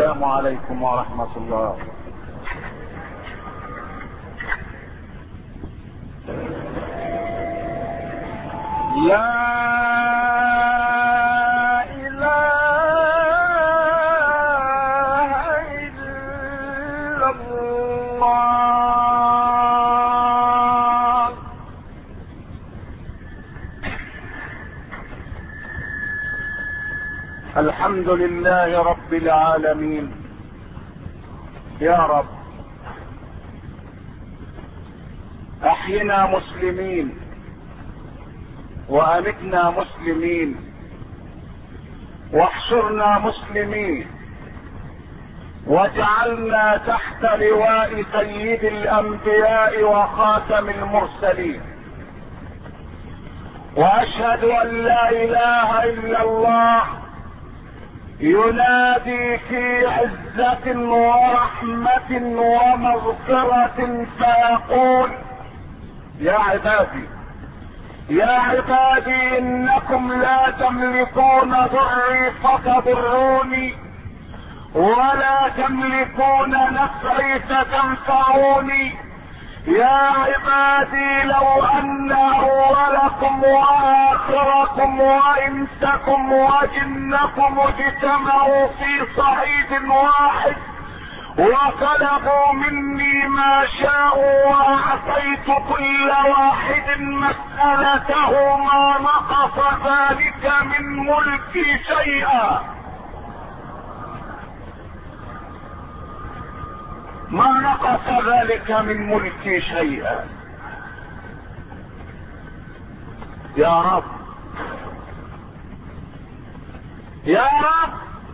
والسلام عليكم ورحمة الله. لا الحمد لله رب العالمين. يا رب احينا مسلمين وامتنا مسلمين واحشرنا مسلمين واجعلنا تحت لواء سيد الانبياء وخاتم المرسلين. واشهد ان لا اله الا الله ينادي في عزة ورحمة ومغفرة فيقول يا عبادي يا عبادي انكم لا تملكون ضري فتضروني ولا تملكون نفعي فتنفعوني. يا عبادي لو ان اولكم واخركم وانسكم وجنكم اجتمعوا في صعيد واحد وطلبوا مني ما شاءوا واعطيت كل واحد مسألته ما نقص ذلك من ملكي شيئا، ما نقص ذلك من ملكي شيئا. يا رب يا رب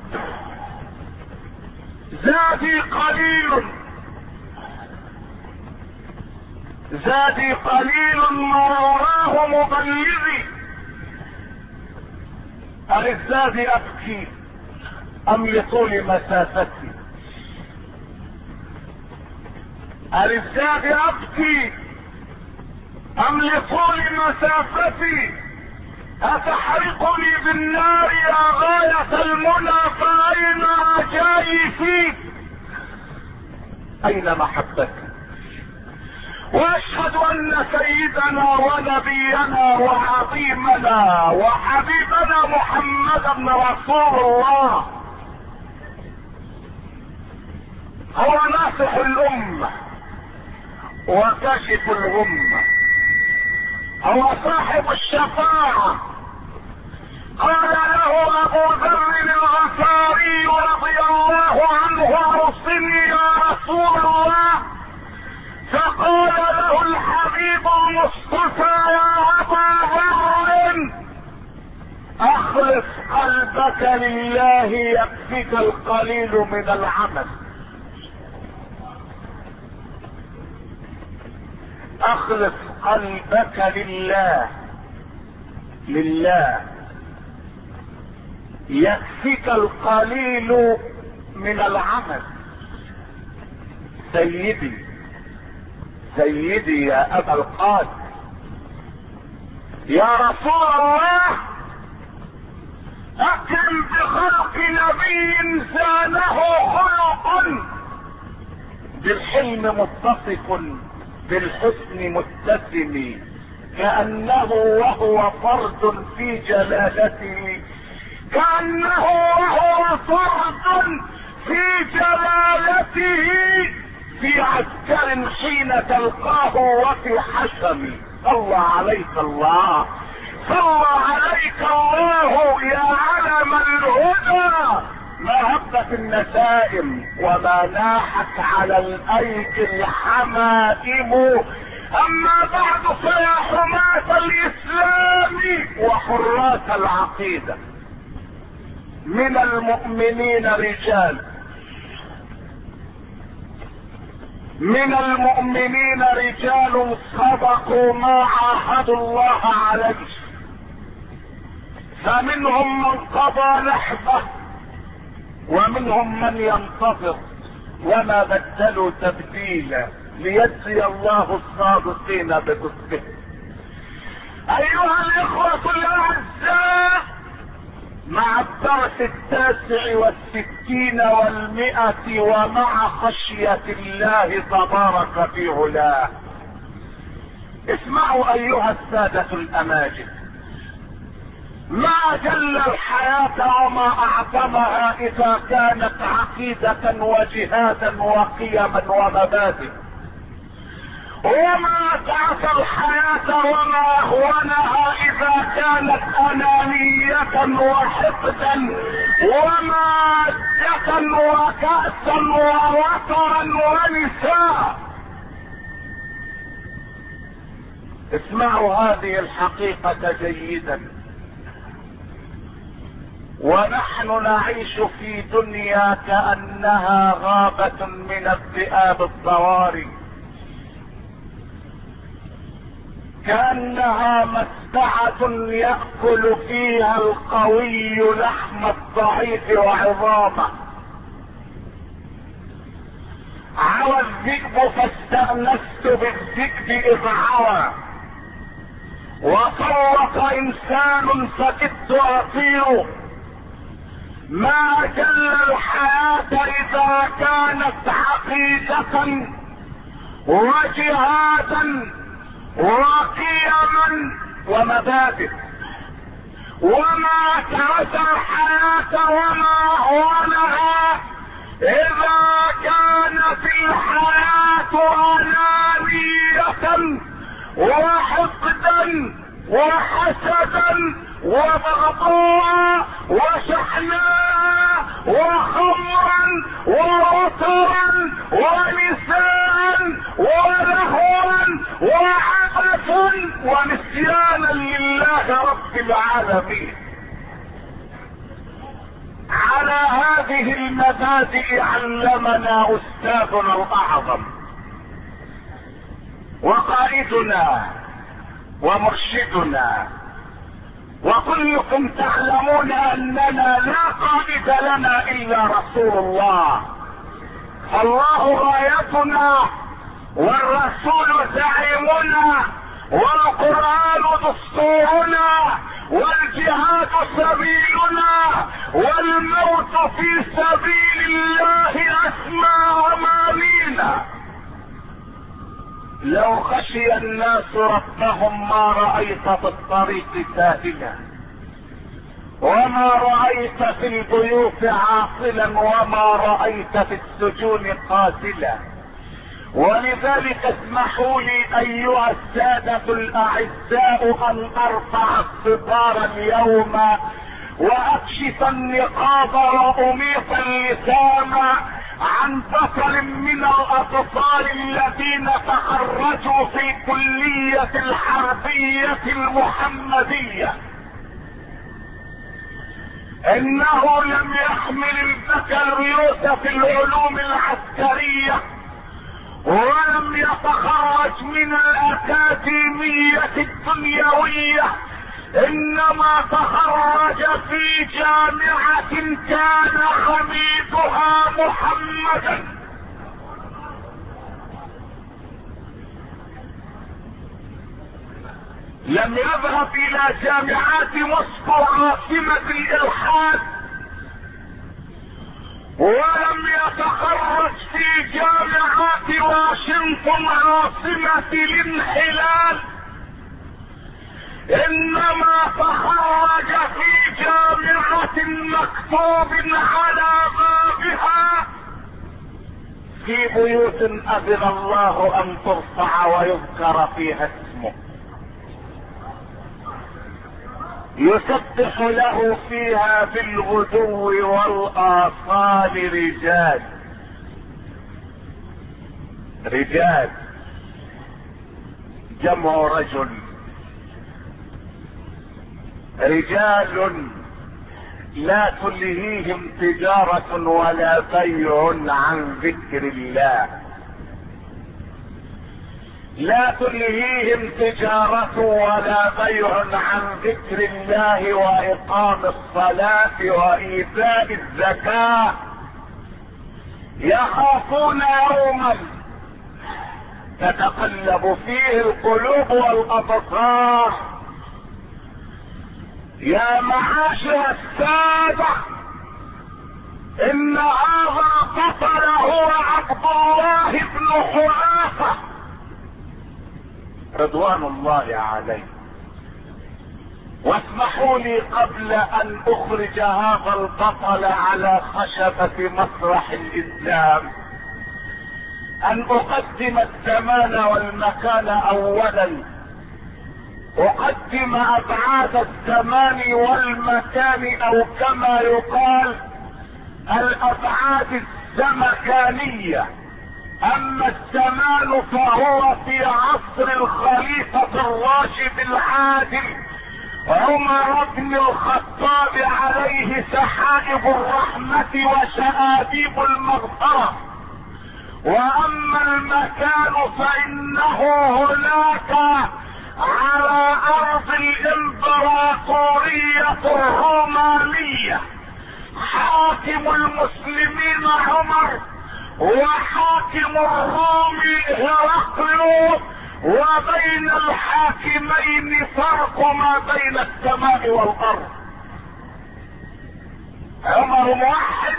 زادي قليل زادي قليل مراه مبلغي. أللزاد أبكي أم لطول مسافتي؟ أللزاد أبكي أم لطول مسافتي؟ أتحرقني بالنار يا غاية المنى فأين رجائي فيك؟ أين محبتك؟ وأشهد أن سيدنا ونبينا وعظيمنا وحبيبنا محمدا رسول الله هو ناصح الأمة وكاشف الغمة، هو صاحب الشفاعة. قال له أبو ذر الغفاري رضي الله عنه أرسلني يا رسول الله، فقال له الحبيب المصطفى يا أبا ذر أخلص قلبك لله يكفيك القليل من العمل. اخلص قلبك لله يكفيك القليل من العمل. سيدي يا ابا القاسم يا رسول الله اكرم بخلق نبي زانه خلق بالحلم متصف بالحسن متسم كأنه وهو فرد في جلالته، كأنه وهو فرد في جلالته في عسكر حين تلقاه وفي حشم. صلى عليك الله صلى عليك الله يا علم الهدى. ما هبت النسائم وما ناحت على الايدي الحمائم. اما بعد فيا حماة الاسلام وحراس العقيدة، من المؤمنين رجال صدقوا ما عاهدوا الله عليه، فمنهم من قضى نحبه ومنهم من ينتظر وما بدلوا تبديلا ليجزي الله الصادقين بصدقهم. ايها الاخوة الاعزاء، مع الدرس 69 و100 ومع خشية الله تبارك في علاه. اسمعوا ايها السادة الاماجد، ما جل الحياة وما اعظمها اذا كانت عقيدة وجهادا وقيما ومبادئ، وما تعس الحياة وما اهونها اذا كانت انانية وحقدا ومادة وكأسا ووترا ونساء. اسمعوا هذه الحقيقة جيدا، ونحن نعيش في دنيا كأنها غابة من الذئاب الضواري، كأنها مسبعة يأكل فيها القوي لحم الضعيف وعظامه. عوى الذئب فاستأنست بالذئب إذ عوى، وصوت إنسان فكدت أطير. ما جل الحياة إذا كانت عقيدة وجهادا وقيما ومبادئ، وما تعس الحياة وما هونها إذا كانت الحياة أنانية وحقدا وحسدا وبغضاء وشحناء وخمرا ووترا ونساء ولهوا وعبثا ونسيانا لله رب العالمين. على هذه المبادئ علمنا استاذنا الاعظم وقائدنا ومرشدنا، وكلكم تعلمون اننا لا قائد لنا الا رسول الله، فالله غايتنا والرسول زعيمنا والقرآن دستورنا والجهاد سبيلنا والموت في سبيل الله اسمى امانينا. لو خشي الناس ربهم ما رأيت في الطريق سائلا، وما رأيت في البيوت عاصلا، وما رأيت في السجون قاتلا. ولذلك اسمحوا لي ايها السادة الاعزاء ان ارفع الستار اليوم واكشف النقاب واميط اللسان عن بطل من الاطفال الذين تخرجوا في كلية الحربية المحمدية. انه لم يحمل البكالوريوس في العلوم العسكرية، ولم يتخرج من الاكاديمية الدنيوية، انما تخرج في جامعة كان حميدها محمدا. لم يذهب الى جامعات موسكو عاصمة الالحاد، ولم يتخرج في جامعات واشنطن عاصمة الانحلال، انما تخرج في جامعة مكتوب على بابها في بيوت اذن الله ان ترفع ويذكر فيها اسمه، يسبح له فيها بالغدو والآصال رجال جمع رجل، رجال لا تلهيهم تجارة ولا بيع عن ذكر الله، لا تلهيهم تجارة ولا بيع عن ذكر الله وإقام الصلاة وإيتاء الزكاة، يخافون يوما تتقلب فيه القلوب والأبصار، يا معاشر السادة، ان هذا البطل هو عبد الله بن حذافة رضوان الله عليه. واسمحوا لي قبل ان اخرج هذا البطل على خشبة مسرح الاسلام ان اقدم الزمان والمكان اولا، اقدم ابعاد الزمان والمكان، او كما يقال الابعاد الزمكانية. اما الزمان فهو في عصر الخليفة الراشد العادل عمر بن الخطاب عليه سحائب الرحمة وشآبيب المغفرة. واما المكان فانه هناك على ارض الامبراطورية الرومانية حاكم المسلمين عمر وحاكم الروم هرقل، وبين الحاكمين فرق ما بين السماء والارض. عمر موحد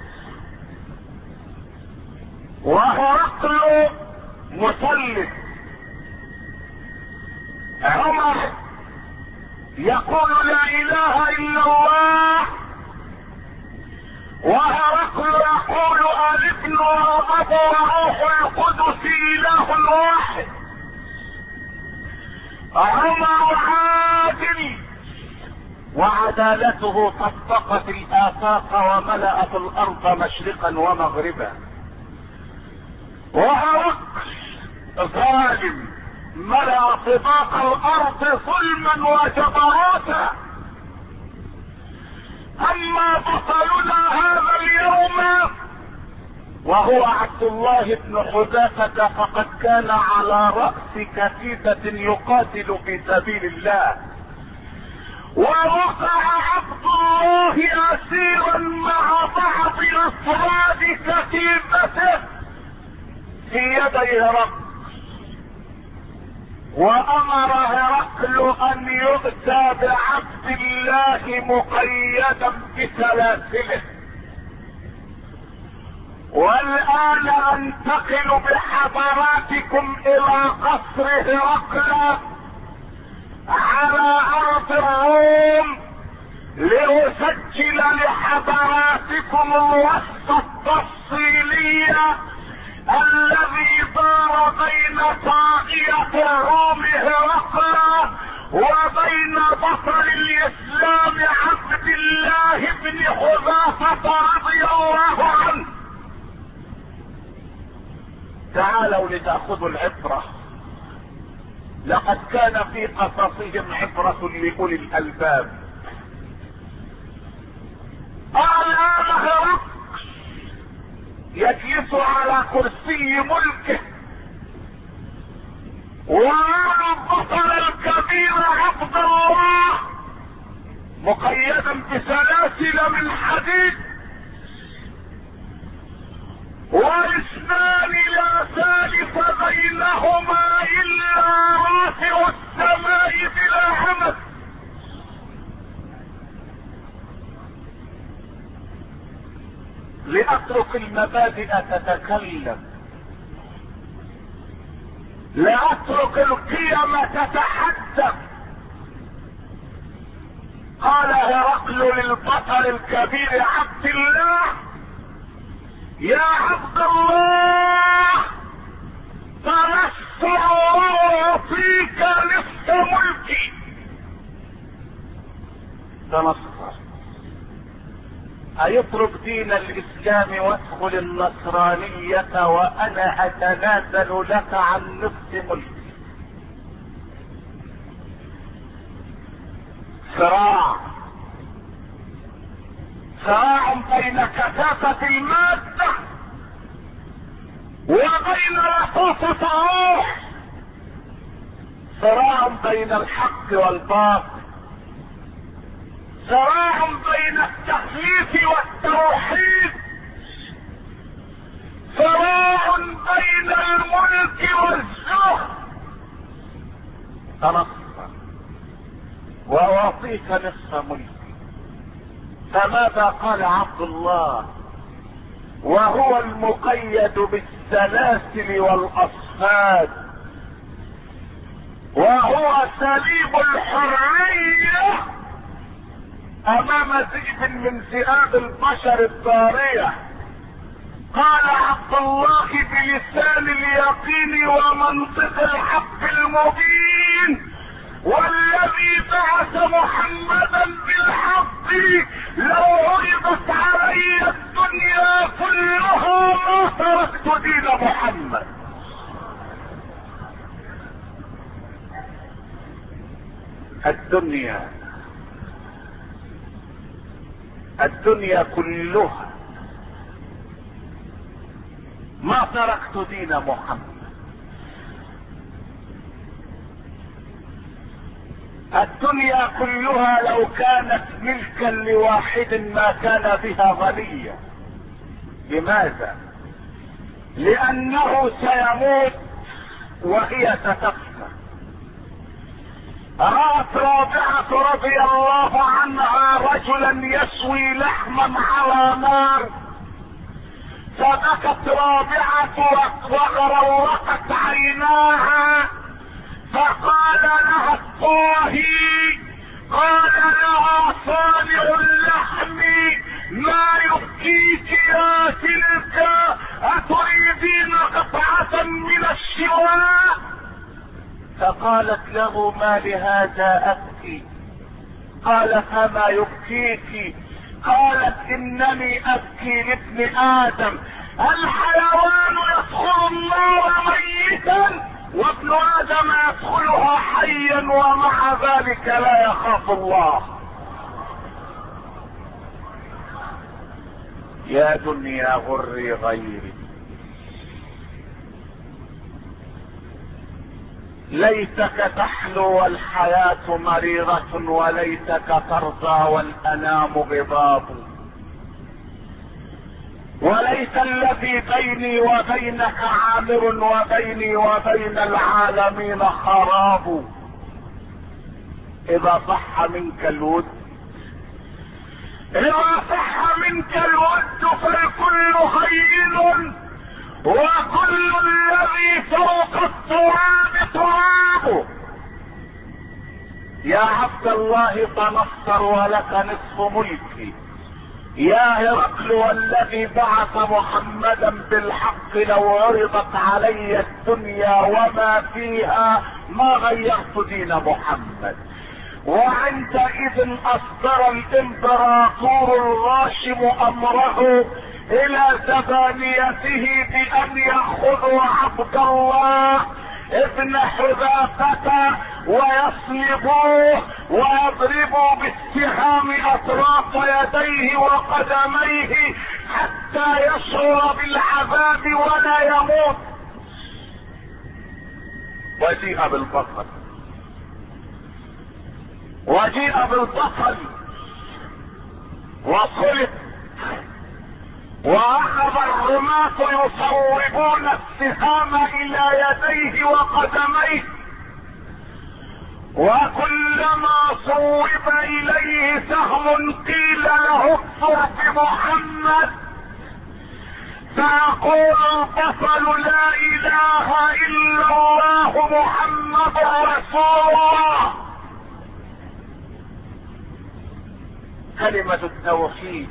وهرقل مثلث. عمر يقول لا اله الا الله، وهرقل يقول الابن والاب وروح القدس اله واحد. عمر عادل وعدالته طبقت الافاق وملأت الارض مشرقا ومغربا. وهرقل ظالم ملأ طباق الارض ظلما وجبروتا. اما بطلنا هذا اليوم وهو عبد الله بن حذافة فقد كان على رأس كتيبة يقاتل في سبيل الله، ووقع عبد الله اسيرا مع بعض افراد كتيبته في يدي هرقل. وامر هرقل ان يؤتى بعبد الله مقيدا بسلاسله. والان انتقل بحضراتكم الى قصر هرقل على ارض الروم لاسجل لحضراتكم الوصف التفصيلي الذي دار بين طاغية الروم هرقل وبين بطل الاسلام عبد الله بن حذافة رضي الله عنه. تعالوا لتأخذوا العبرة، لقد كان في قصصهم عبرة لأولي الألباب. الآن هرقل يجلس على كرسي ملكه، ويرى البطل الكبير عبد الله مقيدا بسلاسل من حديد، واثنان لا ثالث بينهما الا رافع السماء بلا عمد. لاترك المبادئ تتكلم، لاترك القيم تتحدث. قال هرقل للبطل الكبير عبد الله: يا عبد الله، تنصر واعطيك نصف ملكي. تنصر، ايترك دين الاسلام وادخل النصرانية وانا اتنازل لك عن نصف ملكي. صراع بين كثافة المادة وبين لطافة الروح، صراع بين الحق والباطل، صراع بين التخليف والتوحيد، صراع بين الملك والزهد. تنصر واعطيك نصف ملكي. فماذا قال عبد الله وهو المقيد بالسلاسل والاصفاد وهو سليب الحرية امام ذئب من ذئاب البشر الضارية؟ قال عبد الله بلسان اليقين ومنطق الحق المبين: والذي بعث محمدا بالحق لو عرضت علي الدنيا كلها ما تركت دين محمد. الدنيا كلها ما تركت دين محمد. الدنيا كلها لو كانت ملكا لواحد ما كان بها غنيا. لماذا؟ لانه سيموت وهي ستفنى. رأت رابعة رضي الله عنها رجلا يسوي لحما على نار، فبكت رابعة وغرقت عيناها، فقال لها الطاهي، قال لها صانع اللحم: ما يبكيك يا تلك؟ أتريدين قطعة من الشواء؟ فقالت له: ما لهذا أبكي؟ قال: فما يبكيك؟ قالت: إنني أبكي لابن آدم. الحيوان يدخل النار ميتا وابن آدم يدخلها حيا ومع ذلك لا يخاف الله. يا دنيا غري غيري، ليتك تحلو والحياة مريرة، وليتك ترضى والأنام غضاب، وليت الذي بيني وبينك عامر وبيني وبين العالمين خراب. إذا صح منك الود، فالكل هين، وكل الذي فوق التراب تراب. يا عبد الله تنصر ولك نصف ملكي. يا هرقل والذي بعث محمدا بالحق لو عرضت علي الدنيا وما فيها ما غيرت دين محمد. وعندئذ اصدر الامبراطور الغاشم امره الى زبانيته بان ياخذوا عبد الله ابن حذافة ويصلبوه ويضربوا بالسهام اطراف يديه وقدميه حتى يشعر بالعذاب ولا يموت. وجيء بالبطل وصلب، واخذ الرماة يصوبون السهام الى يديه وقدميه، وكلما صوب اليه سهم قيل له اكفر بمحمد، فيقول البطل: لا اله الا الله محمد رسول الله. كلمة التوحيد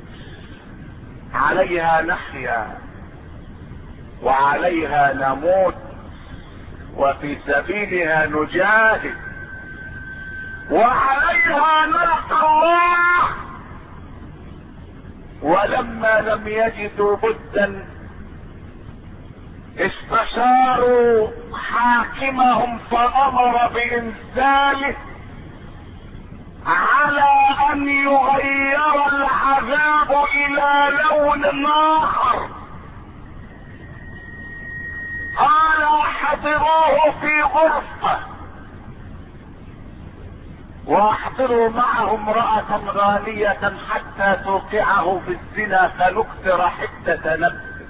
عليها نحيا وعليها نموت وفي سبيلها نجاهد وعليها نلقى الله. ولما لم يجدوا بدا استشاروا حاكمهم فامر بانزاله على ان يغير العذاب الى لون اخر. قال: احضروه في غرفة واحضروا معه امرأة غالية حتى توقعه بالزنا فنكسر حدة نفسه.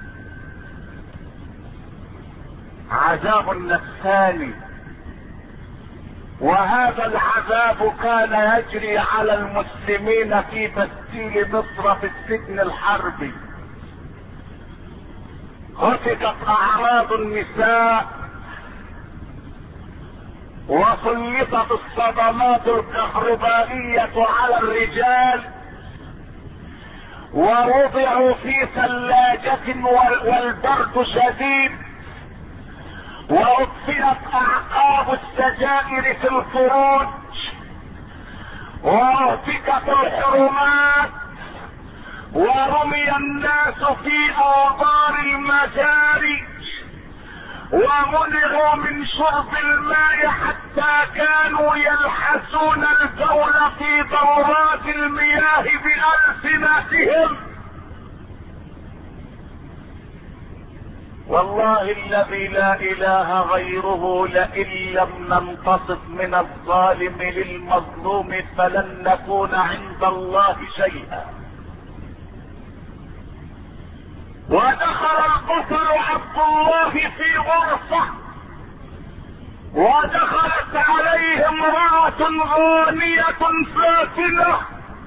عذاب نفساني وهذا العذاب كان يجري على المسلمين في تسجيل مصر في السجن الحربي. هتكت اعراض النساء وسلطت الصدمات الكهربائية على الرجال ووضعوا في ثلاجة والبرد شديد، واطفئت اعقاب السجائر في الفروج، واهتكت الحرمات، ورمي الناس في آبار المجاري، ومنعوا من شرب الماء حتى كانوا يلحسون البول في دورات المياه بألسنتهم. والله الذي لا اله غيره لئن لم ننتصف من الظالم للمظلوم فلن نكون عند الله شيئا. ودخل البطل عبد الله في غرفة، ودخلت عليه امرأة غانية فاتنة،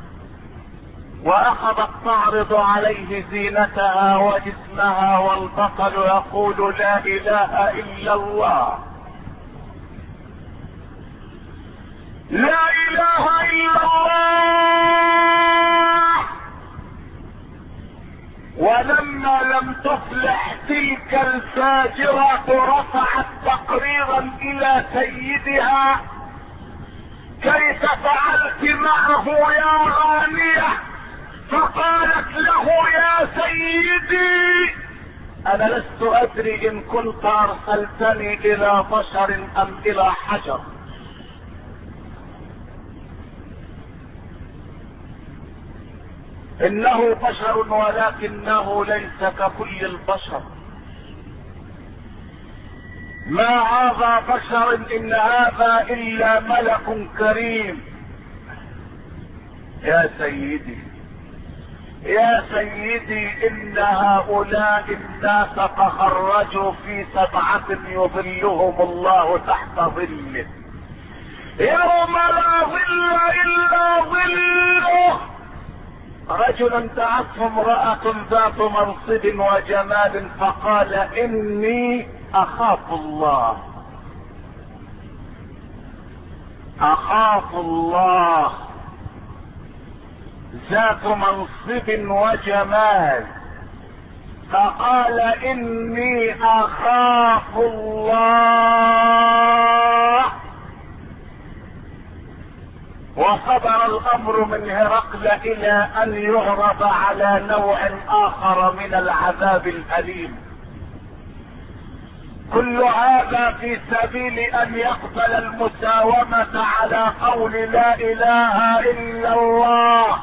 واخذت تعرض عليه زينتها وجسمها، والبطل يقول لا اله الا الله، لا اله الا الله. ولما لم تفلح تلك الفاجرة رفعت تقريرا الى سيدها: كيف فعلت معه يا غانية؟ فقالت له: يا سيدي انا لست ادري ان كنت ارسلتني الى بشر ام الى حجر. انه بشر ولكنه ليس ككل البشر. ما هذا بشر ان هذا الا ملك كريم. يا سيدي يا سيدي ان هؤلاء الناس تخرجوا في 7 يظلهم الله تحت ظله يوم لا ظل الا ظله. رجلا دعته امرأة ذات منصب وجمال فقال: اني اخاف الله، اخاف الله. ذات منصب وجمال فقال: اني اخاف الله. وصدر الامر من هرقل الى ان يعرض على نوع اخر من العذاب الاليم. كل هذا في سبيل ان يقبل المساومة على قول لا اله الا الله.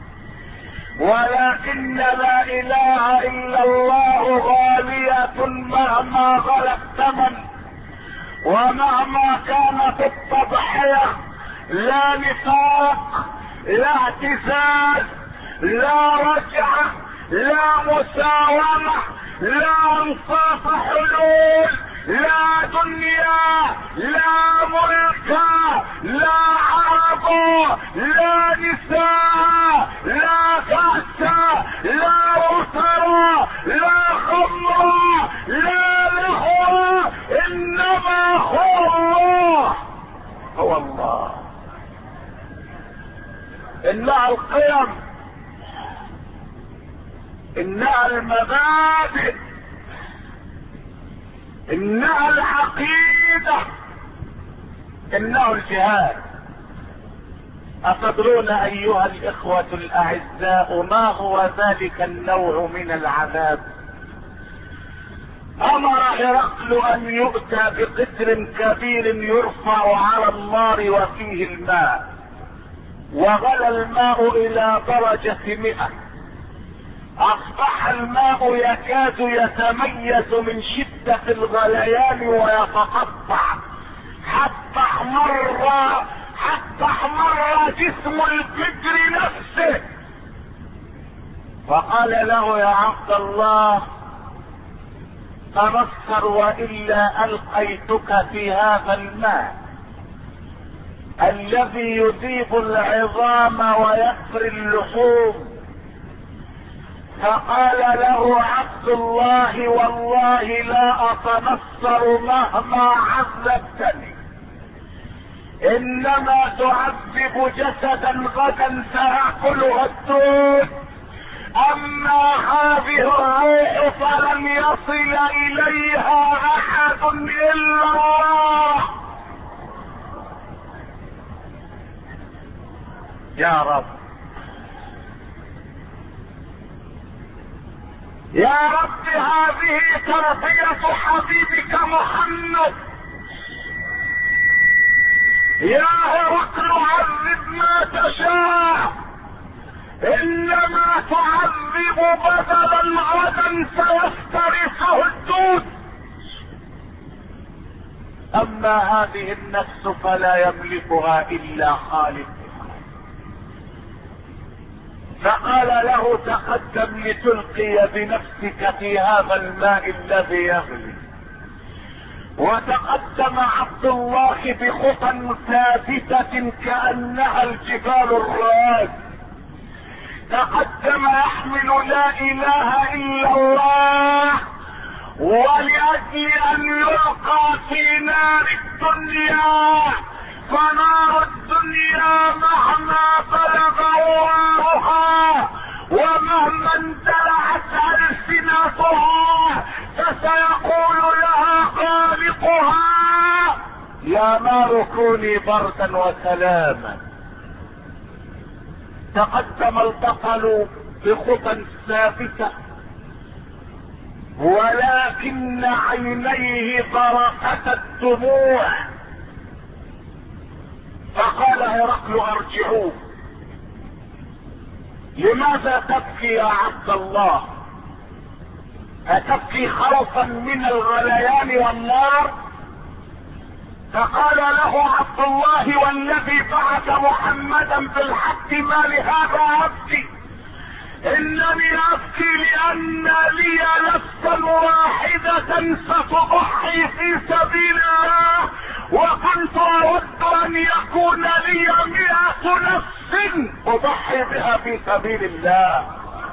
ولكن لا اله الا الله غالية مهما غلى الثمن ومهما كانت التضحية. لا نفاق، لا اعتزاز، لا رجعة، لا مساومة، لا انصاف حلول، لا دنيا، لا ملك، لا عرض، لا نساء، لا كأس، لا وتر، لا خمر، لا لهو، انما هو الله. هو الله. انها القيم، انها المبادئ، انها العقيدة، انه الجهاد. اتدرون ايها الاخوة الاعزاء ما هو ذلك النوع من العذاب؟ امر هرقل ان يؤتى بقدر كبير يرفع على النار وفيه الماء، وغلى الماء الى درجة 100. اصبح الماء يكاد يتميز من شدة الغليان ويتقطع حتى احمر جسم القدر نفسه. فقال له: يا عبد الله تبصر والا القيتك في هذا الماء. الذي يذيب العظام ويسري اللحوم. فقال له عبد الله: والله لا اتنصر مهما عذبتني، انما تعذب جسدا غدا سيأكلها الدود، اما هذه الروح فلن يصل اليها احد الا الله. يا رب، يا رب، هذه تربية حبيبك محمد. يا هرقل عذب ما تشاء، انما تعذب بدلا غدا سيفترسه الدود، اما هذه النفس فلا يملكها الا خالق. فقال له: تقدم لتلقي بنفسك في هذا الماء الذي يغلي. وتقدم عبد الله بخطى ثابتة كأنها الجبال الراد، تقدم يحمل لا اله الا الله، ولأجل ان يلقى في نار الدنيا، فنار الدنيا مهما بلغ وارها ومهما اندلعت ألسنتها فسيقول لها خالقها: يا نار كوني بردا وسلاما. تقدم البطل بخطى ثابتة، ولكن عينيه ضرفت الدموع. فقال هرقل: ارجعوه. لماذا تبكي يا عبد الله؟ أتبكي خوفا من الغليان والنار؟ فقال له عبد الله: والذي بعث محمدا بالحق ما لهذا ابكي؟ انني ابكي لان لي نفسا واحدة ستضحي في سبيل الله، وكنت اود ان يكون لي 100 نفس اضحي بها في سبيل الله.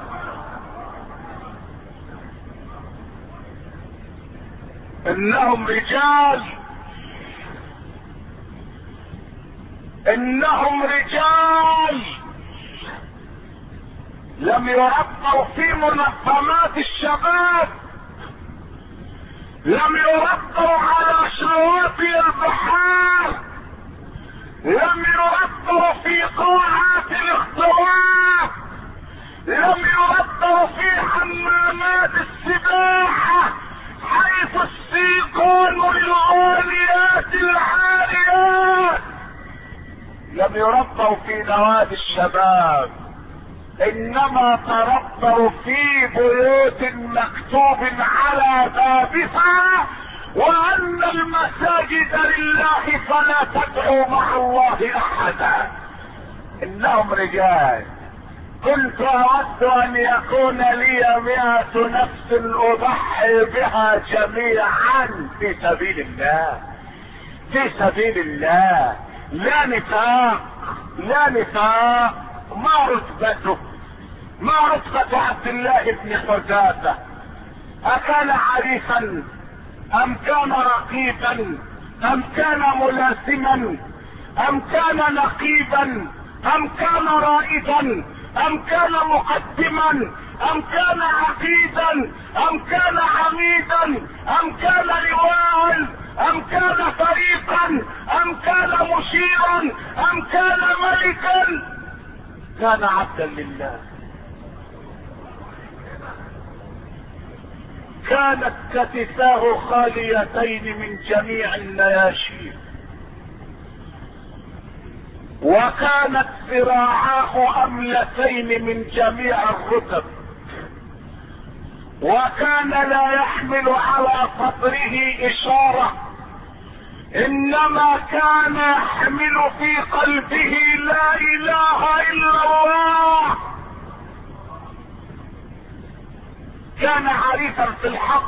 انهم رجال، انهم رجال لم يربوا في منظمات الشباب، لم يربوا على شواطئ البحار، لم يربوا في قاعات الاختراع، لم يربوا في حمامات السباحة حيث السيقان للغاليات العاليات، لم يربوا في نوادي الشباب، انما تربوا في بيوت مكتوب على بابها وان المساجد لله فلا تدعوا مع الله احدا. انهم رجال. كنت اود ان يكون لي 100 نفس اضحي بها جميعا في سبيل الله، في سبيل الله. لا نفاق، لا نفاق. ما رتبته؟ ما رتبة عبد الله بن حذافة؟ اكان عريفا ام كان رقيبا ام كان ملازما ام كان نقيبا ام كان رائدا ام كان مقدما ام كان عقيدا ام كان عميدا ام كان لواء ام كان فريقا ام كان مشيرا ام كان ملكا؟ كان عبدا لله. كانت كتفاه خاليتين من جميع النياشين، وكانت ذراعاه املتين من جميع الرتب، وكان لا يحمل على صدره اشارة، انما كان يحمل في قلبه لا اله الا الله. كان عريفا في الحق،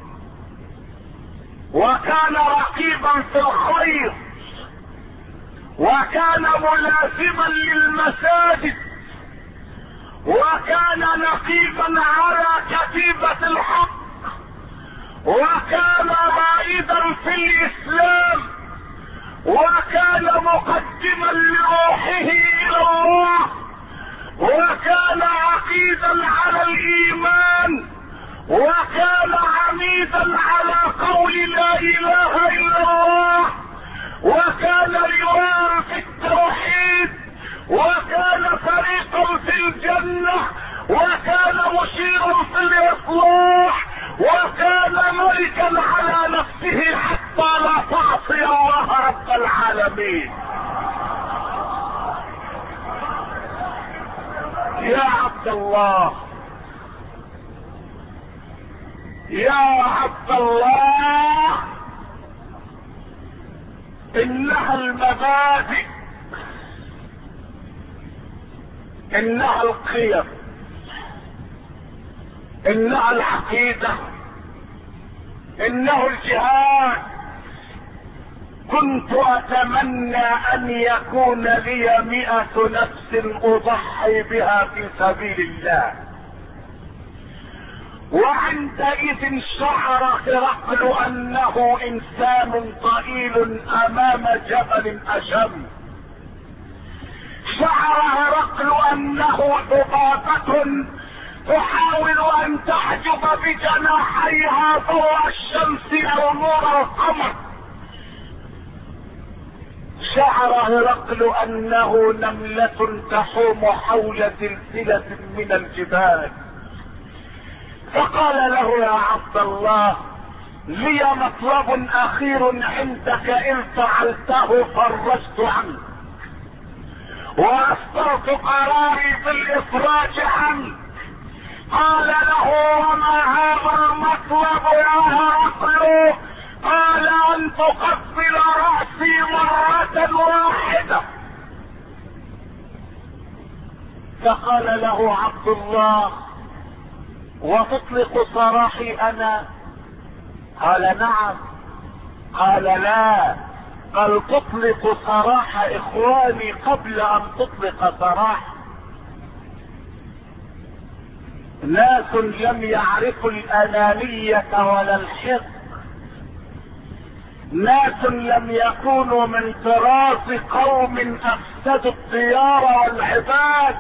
وكان رقيبا في الخير، وكان ملازما للمساجد، وكان نقيبا على كتيبة الحق، وكان رائدا في الاسلام، وكان مقدما لروحه الى الله، وكان عقيدا على الايمان، وكان عميدا على قول لا اله الا الله، وكان لواء في التوحيد، وكان فريقا في الجنة، وكان مشيرا في الاصلاح، وكان ملكا على نفسه حتى لا تعصي الله رب العالمين. يا عبد الله، يا عبد الله، انها المبادئ، انها القيم، انها العقيدة، انه الجهاد. كنت اتمنى ان يكون لي 100 نفس اضحي بها في سبيل الله. وعندئذ شعر هرقل انه انسان ضئيل امام جبل اشم. شعر هرقل انه ذبابة تحاول ان تحجب بجناحيها ضوء الشمس او نور القمر. شعر هرقل انه نملة تحوم حول سلسلة من الجبال. فقال له يا عبد الله، لي مطلب اخير عندك، ان فعلته فرجت عنك واصدرت قراري بالافراج عنك. قال له وما هذا المطلب يا هرقل؟ قال ان تقبل رأسي مرة واحدة. فقال له عبد الله وتطلق سراحي انا؟ قال نعم. قال لا، قال تطلق سراح اخواني قبل ان تطلق سراح. ناس لم يعرفوا الانانية ولا الحقد، ناس لم يكونوا من طراز قوم افسدوا الديار والعباد،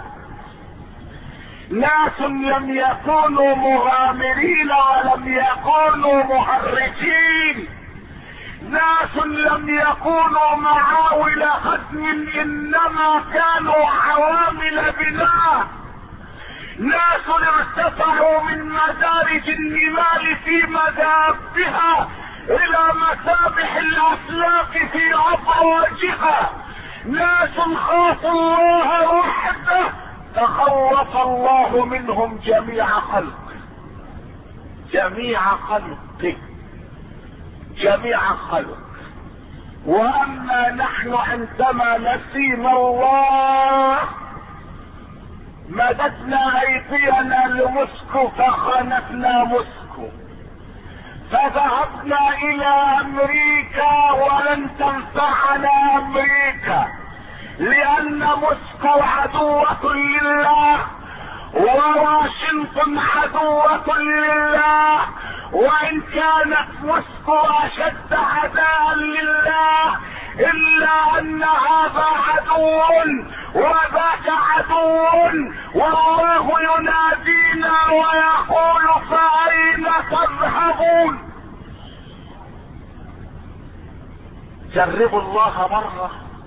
ناس لم يكونوا مغامرين ولم يكونوا مهرجين، ناس لم يكونوا معاول هدم انما كانوا عوامل بناء، ناس ارتفعوا من مدارج النمال في مدابها الى مسابح الافلاك في افواجها، ناس خافوا الله وحده تخوف الله منهم جميع خلقه، جميع خلقه، جميع خلقه. واما نحن عندما نسينا الله مددنا ايدينا لموسكو فخانتنا موسكو، فذهبنا الى امريكا ولن تنفعنا امريكا، لان موسكو عدوة لله وواشنطن عدوة لله، وان كانت موسكو اشد عداء لله الا ان هذا عدو وذاك عدو، والله ينادينا ويقول فأين تذهبون؟ جربوا الله مرة.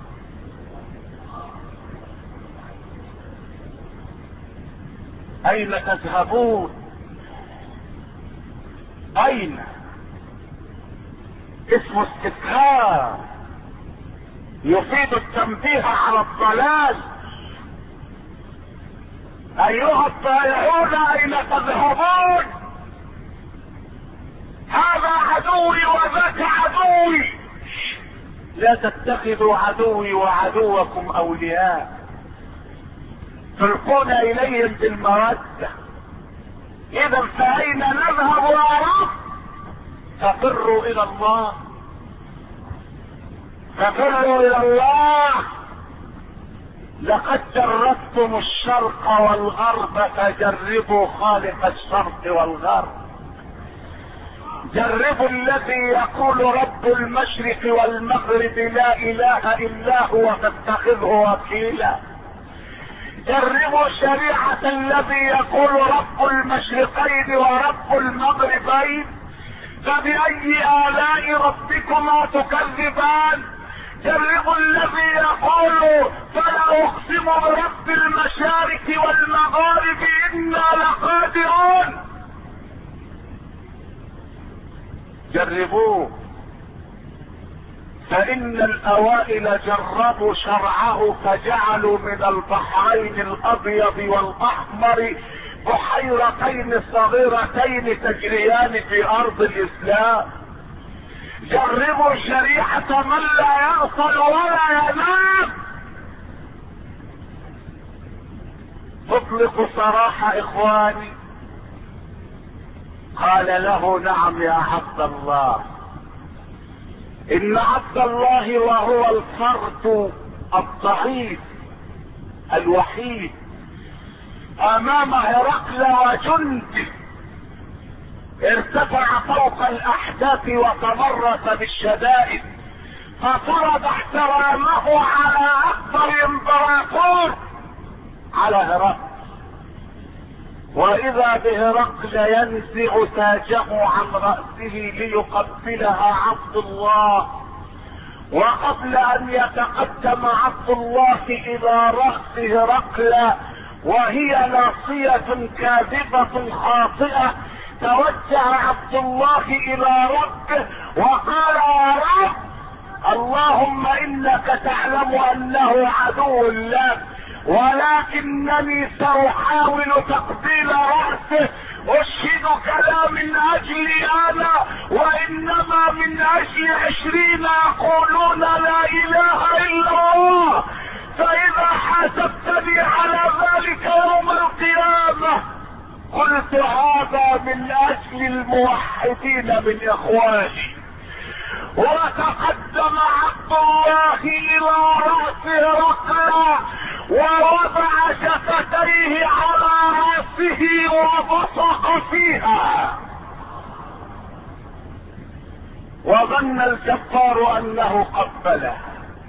اين تذهبون؟ اين؟ اسمه استفهام يفيد التنبيه على الضلال. ايها الضائعون اين تذهبون؟ هذا عدوي وذاك عدوي، لا تتخذوا عدوي وعدوكم اولياء تلقون اليهم بالمودة. اذا فاين نذهب يا رب؟ ففروا الى الله، ففروا الى الله. لقد جربتم الشرق والغرب فجربوا خالق الشرق والغرب. جربوا الذي يقول رب المشرق والمغرب لا اله الا هو فاتخذه وكيلا. جربوا شريعة الذي يقول رب المشرقين ورب المغربين، فبأي آلاء ربكما تكذبان. جربوا الذي يقول فلا اقسم برب المشارق والمغارب انا لقادرون. جربوه، فان الاوائل جربوا شرعه فجعلوا من البحرين الابيض والاحمر بحيرتين صغيرتين تجريان في ارض الاسلام. جربوا شريعة من لا يغفل ولا ينام. تطلق صراحة اخواني؟ قال له نعم يا عبد الله. ان عبد الله وهو الفرد الضعيف الوحيد امام هرقل وجنده ارتفع فوق الاحداث وتمرس بالشدائد، ففرض احترامه على اكبر امبراطور على هرقل. واذا بهرقل ينزع تاجه عن رأسه ليقبلها عبد الله، وقبل ان يتقدم عبد الله الى رأس هرقل وهي ناصية كاذبة خاطئة، توجه عبد الله الى ربه وقال يا رب اللهم انك تعلم انه عدو لك، ولكنني ساحاول تقبيل رأسه. اشهدك لا من اجلي انا وانما من اجل 20 يقولون لا اله الا الله، فاذا حاسبتني على ذلك يوم القيامة قلت هذا من اجل الموحدين من اخواني. وتقدم عبد الله الى رأس هرقل ووضع شفتيه على رأسه وبصق فيها، وظن الجبار انه قبله.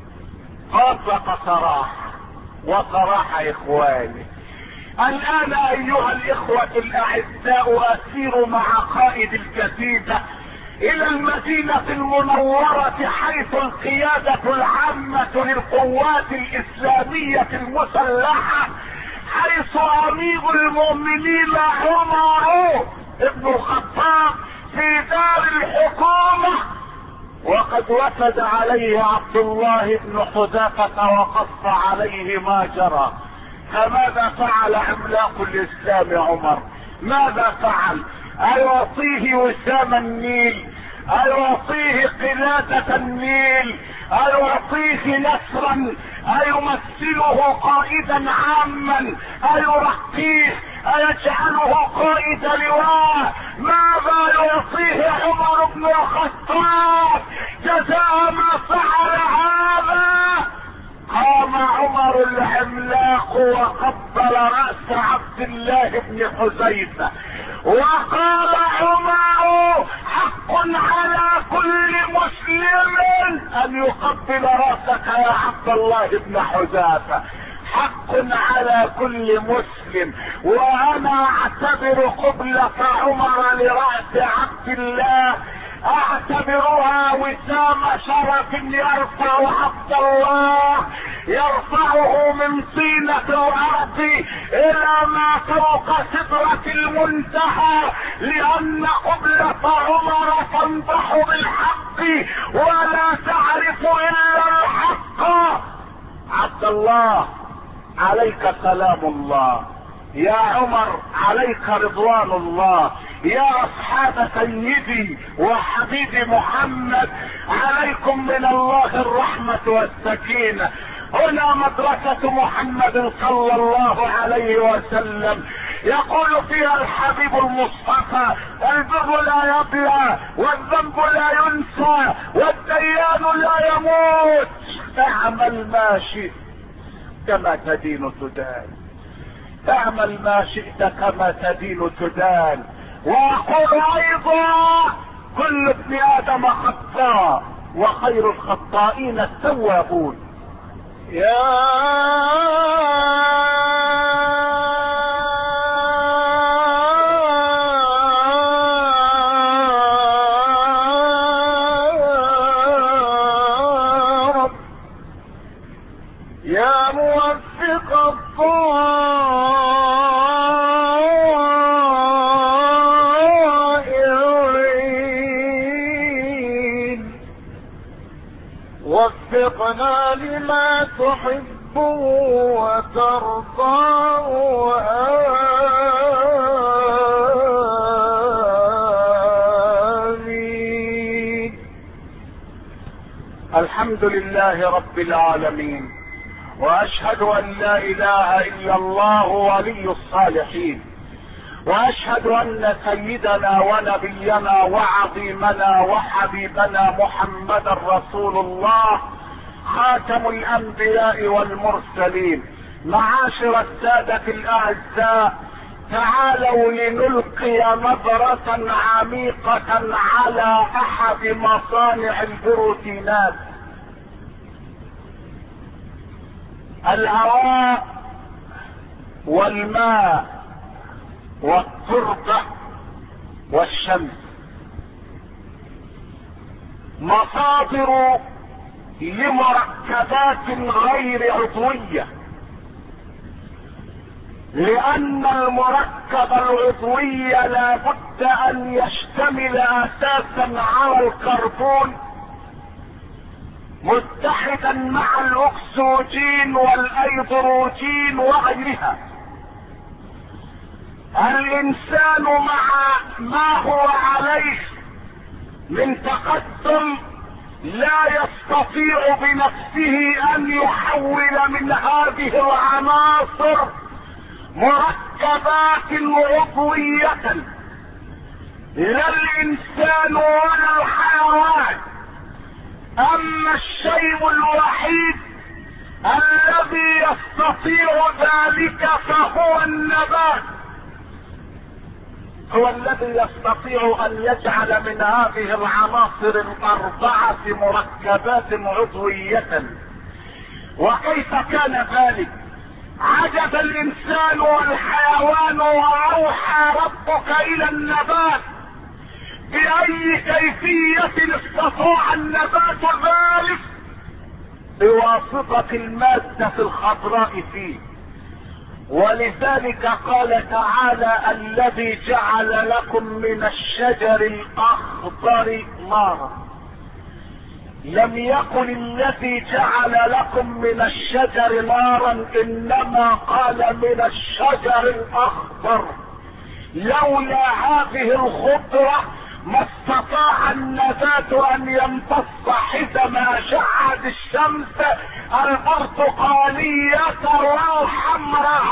طبق صراحة وصراحة اخواني. الان ايها الاخوة الاعزاء اسير مع قائد الكتيبة الى المدينة المنورة حيث القيادة العامة للقوات الاسلامية المسلحة، حيث امير المؤمنين عمر بن الخطاب في دار الحكومة، وقد وفد عليه عبد الله بن حذافة وقص عليه ما جرى. فماذا فعل عملاق الاسلام عمر؟ ماذا فعل؟ ايعطيه وسام النيل؟ ايعطيه قلادة النيل؟ ايعطيه نصرا؟ ايمثله قائدا عاما؟ ايرقيه؟ ايجعله قائد لواء؟ ماذا يعطيه عمر بن الخطاب جزاء ما فعل هذا؟ قام عمر العملاق وقبل رأس عبد الله بن حذيفة وقال عمر حق على كل مسلم ان يقبل رأسك يا عبد الله بن حذيفة، حق على كل مسلم. وانا اعتبر قبلة عمر لرأس عبد الله اعتبرها وسام شرف يرفع عبد الله، يرفعه من طينة الارض الى ما فوق سدرة المنتهى، لان قبلة عمر تنضح بالحق ولا تعرف الا الحق. عبد الله عليك سلام الله، يا عمر عليك رضوان الله، يا اصحاب سيدي وحبيبي محمد عليكم من الله الرحمة والسكينة. هنا مدرسة محمد صلى الله عليه وسلم يقول فيها الحبيب المصطفى البر لا يبلى والذنب لا ينسى والديان لا يموت اعمل ما شئت كما تدين تدان، اعمل ما شئت كما تدين تدان. واقول ايضا كل ابن ادم خطاء وخير الخطائين التوابون. يا رب يا موفق الطائعين وفقنا لما تحب وترضى آمين. الحمد لله رب العالمين، واشهد ان لا اله الا الله ولي الصالحين، واشهد ان سيدنا ونبينا وعظيمنا وحبيبنا محمدا رسول الله خاتم الانبياء والمرسلين. معاشر السادة الاعزاء، تعالوا لنلقي نظرة عميقة على احد مصانع البروتينات. الهواء والماء والتربة والشمس مصادر لمركبات غير عضوية، لان المركب العضوي لا بد ان يشتمل اساسا على الكربون متحدا مع الاكسجين والايدروجين وغيرها. الانسان مع ما هو عليه من تقدم لا يستطيع بنفسه ان يحول من هذه العناصر مركبات عضوية، لا الانسان ولا الحيوان. اما الشيء الوحيد الذي يستطيع ذلك فهو النبات، هو الذي يستطيع ان يجعل من هذه العناصر الاربعة مركبات عضوية. وكيف كان ذلك؟ عجز الانسان والحيوان واوحى ربك الى النبات. باي كيفية استطاع النبات ذلك؟ بواسطة المادة الخضراء فيه. ولذلك قال تعالى: الذي جعل لكم من الشجر الاخضر نارا. لم يقل الذي جعل لكم من الشجر نارا، انما قال من الشجر الاخضر. لولا هذه الخضرة ما استطاع النبات ان يمتص حزم اشعة الشمس البرتقالية والحمراء،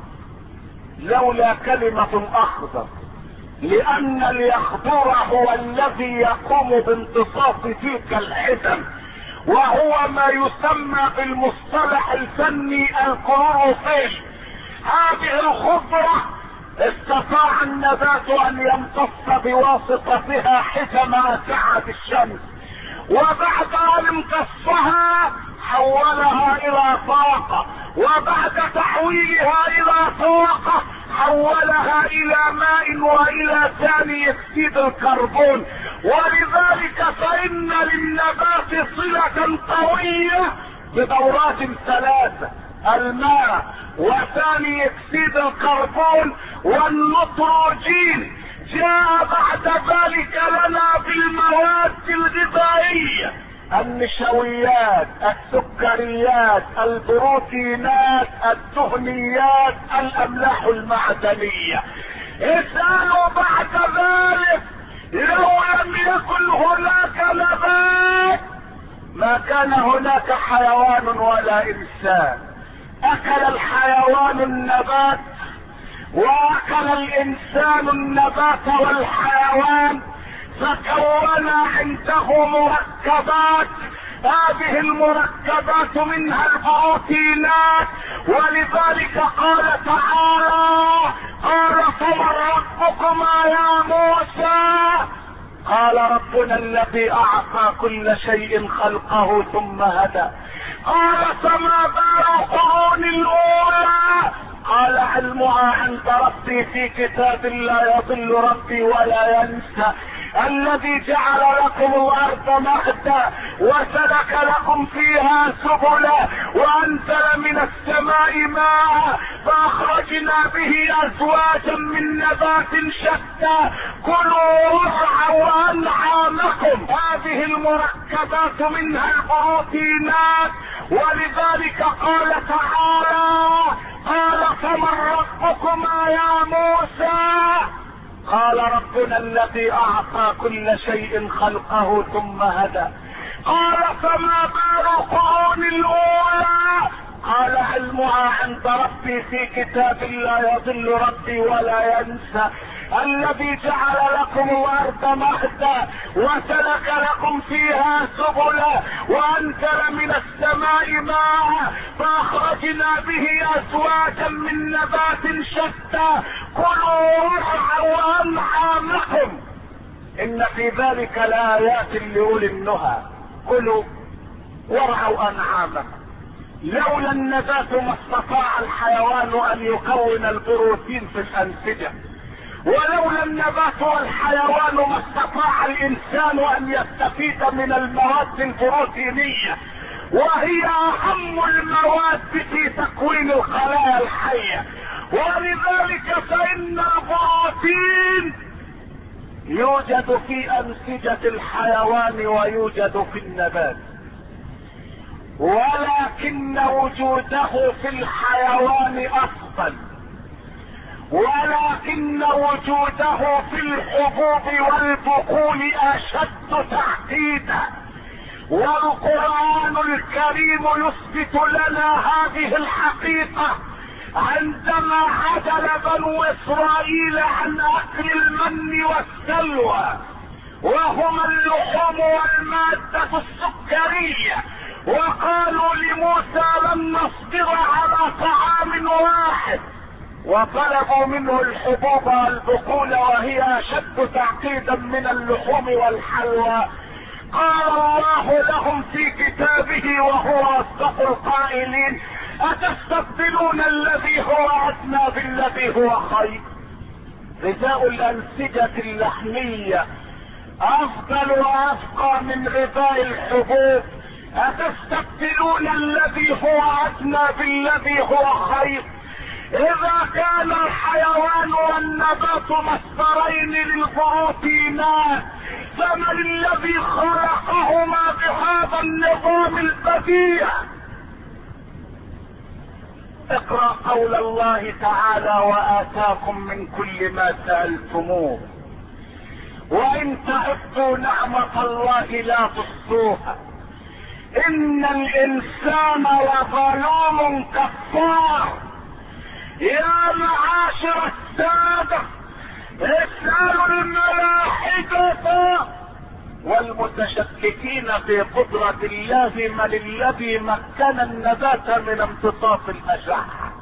لولا كلمة اخضر، لان الاخضر هو الذي يقوم بامتصاص تلك الحزم، وهو ما يسمى بالمصطلح الفني الكلوروفيل. هذه الخضرة استطاع النبات ان يمتص بواسطتها حزم اشعة الشمس، وبعد ان امتصها حولها الى طاقة، وبعد تحويلها الى طاقة حولها الى ماء والى ثاني اكسيد الكربون. ولذلك فان للنبات صلة قوية بدورات ثلاثة: الماء وثاني اكسيد الكربون والنيتروجين. جاء بعد ذلك لنا بالمواد الغذائية: النشويات، السكريات، البروتينات، الدهنيات، الاملاح المعدنية. اسألوا بعد ذلك لو لم يكن هناك نبات ما كان هناك حيوان ولا انسان. اكل الحيوان النبات واكل الانسان النبات والحيوان، فكون عنده مركبات هذه المركبات منها البروتينات. ولذلك قال تعالى: قال فمن ربكما يا موسى؟ قال ربنا الذي اعطى كل شيء خلقه ثم هدى. قال فما بال القرون الاولى؟ قال علمها عند ربي في كتاب لا يضل ربي ولا ينسى. الذي جعل لكم الارض مهدا وسلك لكم فيها سبلا وانزل من السماء ماء فاخرجنا به ازواجا من نبات شتى كلوا وارعوا انعامكم. هذه المركبات منها البروتينات. ولذلك قال تعالى: قال فمن ربكما يا موسى؟ قال ربنا الذي اعطى كل شيء خلقه ثم هدى. قال فما بال القرون الاولى؟ قال علمها عند ربي في كتاب لا يضل ربي ولا ينسى. الذي جعل لكم الارض مهدا وسلك لكم فيها سبلا وانزل من السماء ماء فاخرجنا به ازواجا من نبات شتى كلوا وارعوا انعامكم ان في ذلك لايات لاولي النهى. كلوا وارعوا انعامكم. لولا النبات ما استطاع الحيوان ان يكون البروتين في الانسجه، ولولا النبات والحيوان ما استطاع الانسان ان يستفيد من المواد البروتينيه، وهي اهم المواد في تكوين الخلايا الحيه. ولذلك فان البروتين يوجد في انسجه الحيوان ويوجد في النبات، ولكن وجوده في الحيوان افضل، ولكن وجوده في الحبوب والبقول اشد تعقيدا. والقرآن الكريم يثبت لنا هذه الحقيقة عندما عدل بنو اسرائيل عن اكل المن والسلوى وهما اللحوم والمادة السكرية، وقالوا لموسى لن نصبر على طعام واحد، وطلبوا منه الحبوب والبقول وهي اشد تعقيدا من اللحوم والحلوى. قال الله لهم في كتابه وهو اصدق القائلين: اتستبدلون الذي هو ادنى بالذي هو خير. غذاء الانسجة اللحمية افضل وافقى من غذاء الحبوب. اتستبدلون الذي هو ادنى بالذي هو خير. اذا كان الحيوان والنبات مصدرين للبروتينات، فمن الذي خلقهما بهذا النظام البديع؟ اقرأ قول الله تعالى: وآتاكم من كل ما سألتموه وإن تعدوا نعمة الله لا تحصوها إن الإنسان لظلوم كفار. يا معاشر السادة، اسألوا الملاحدة والمتشككين في قدرة الله من الذي مكن النبات من امتصاص الأشعة.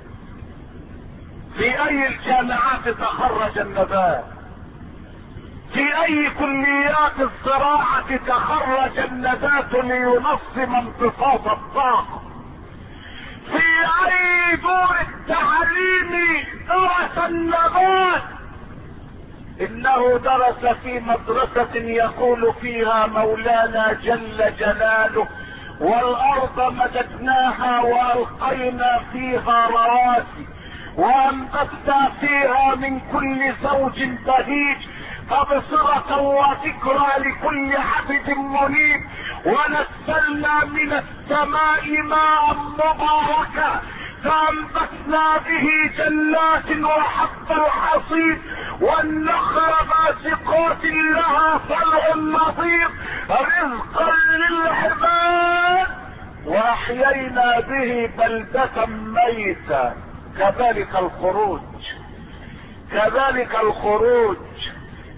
في أي الجامعات تخرج النبات؟ في أي كليات الزراعة تخرج النبات لينظم امتصاص الطاقة؟ في اي دور التعليم درس النبات؟ انه درس في مدرسة يقول فيها مولانا جل جلاله: والارض مددناها والقينا فيها رواسي وانبتنا فيها من كل زوج بهيج تبصرة وذكرى لكل عبد منيب ونزلنا من السماء ماء مباركا فانبتنا به جنات وحب الحصيد والنخل باسقات لها طلع نضيد رزقا للعباد واحيينا به بلدة ميتا. كذلك الخروج، كذلك الخروج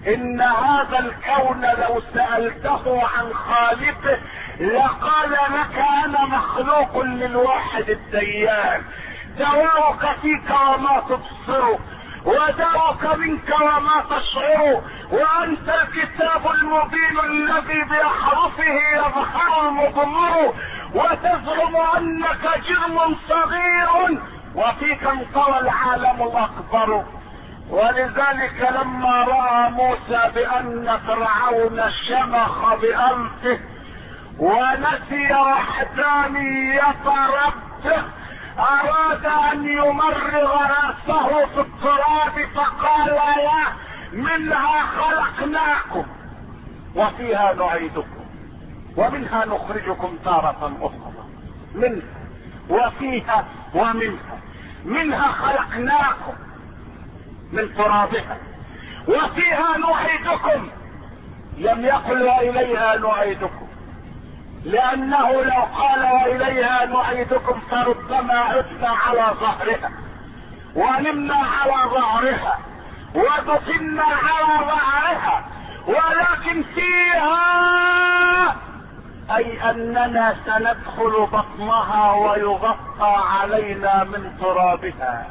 ان هذا الكون لو سألته عن خالقه لقال لك انا مخلوق للواحد الديان. دواؤك فيك وما تبصره، ودواؤك منك وما تشعره، وانت الكتاب المبين الذي بأحرفه يظهر المضمر، وتزعم انك جرم صغير وفيك انطوى العالم الاكبر. ولذلك لما رأى موسى بان فرعون شمخ بأنفه ونسي وحدانية ربه اراد ان يمرغ رأسه في التراب فقال يا منها خلقناكم وفيها نعيدكم ومنها نخرجكم تارة اخرى. منها وفيها ومنها. منها خلقناكم من ترابها، وفيها نعيدكم. لم يقل واليها نعيدكم، لانه لو قال واليها نعيدكم فربما عدنا على ظهرها ونمنا على ظهرها ودفنا على ظهرها، ولكن فيها اي اننا سندخل بطنها ويغطى علينا من ترابها.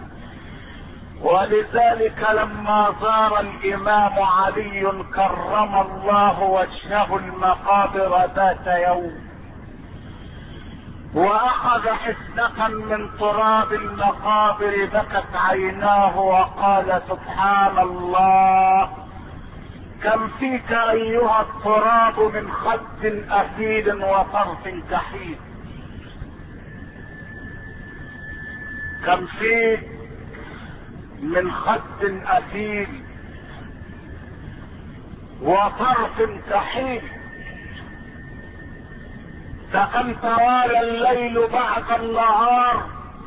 ولذلك لما زار الامام علي كرم الله وجهه المقابر ذات يوم واخذ حسنة من تراب المقابر بكت عيناه وقال سبحان الله كم فيك ايها التراب من خد اثيل وطرف كحيل. كم فيك من خد اثيل وطرف كحيل. فكم توالى الليل بعد النهار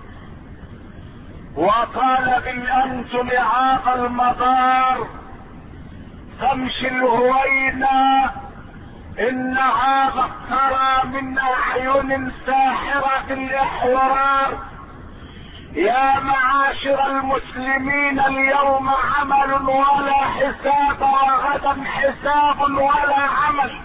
وطال بالانجم هذا المدار. فامشي الهوينا ان هذا ترى من اعين ساحرة الاحورار. يا معاشر المسلمين اليوم عمل ولا حساب وغدا حساب ولا عمل.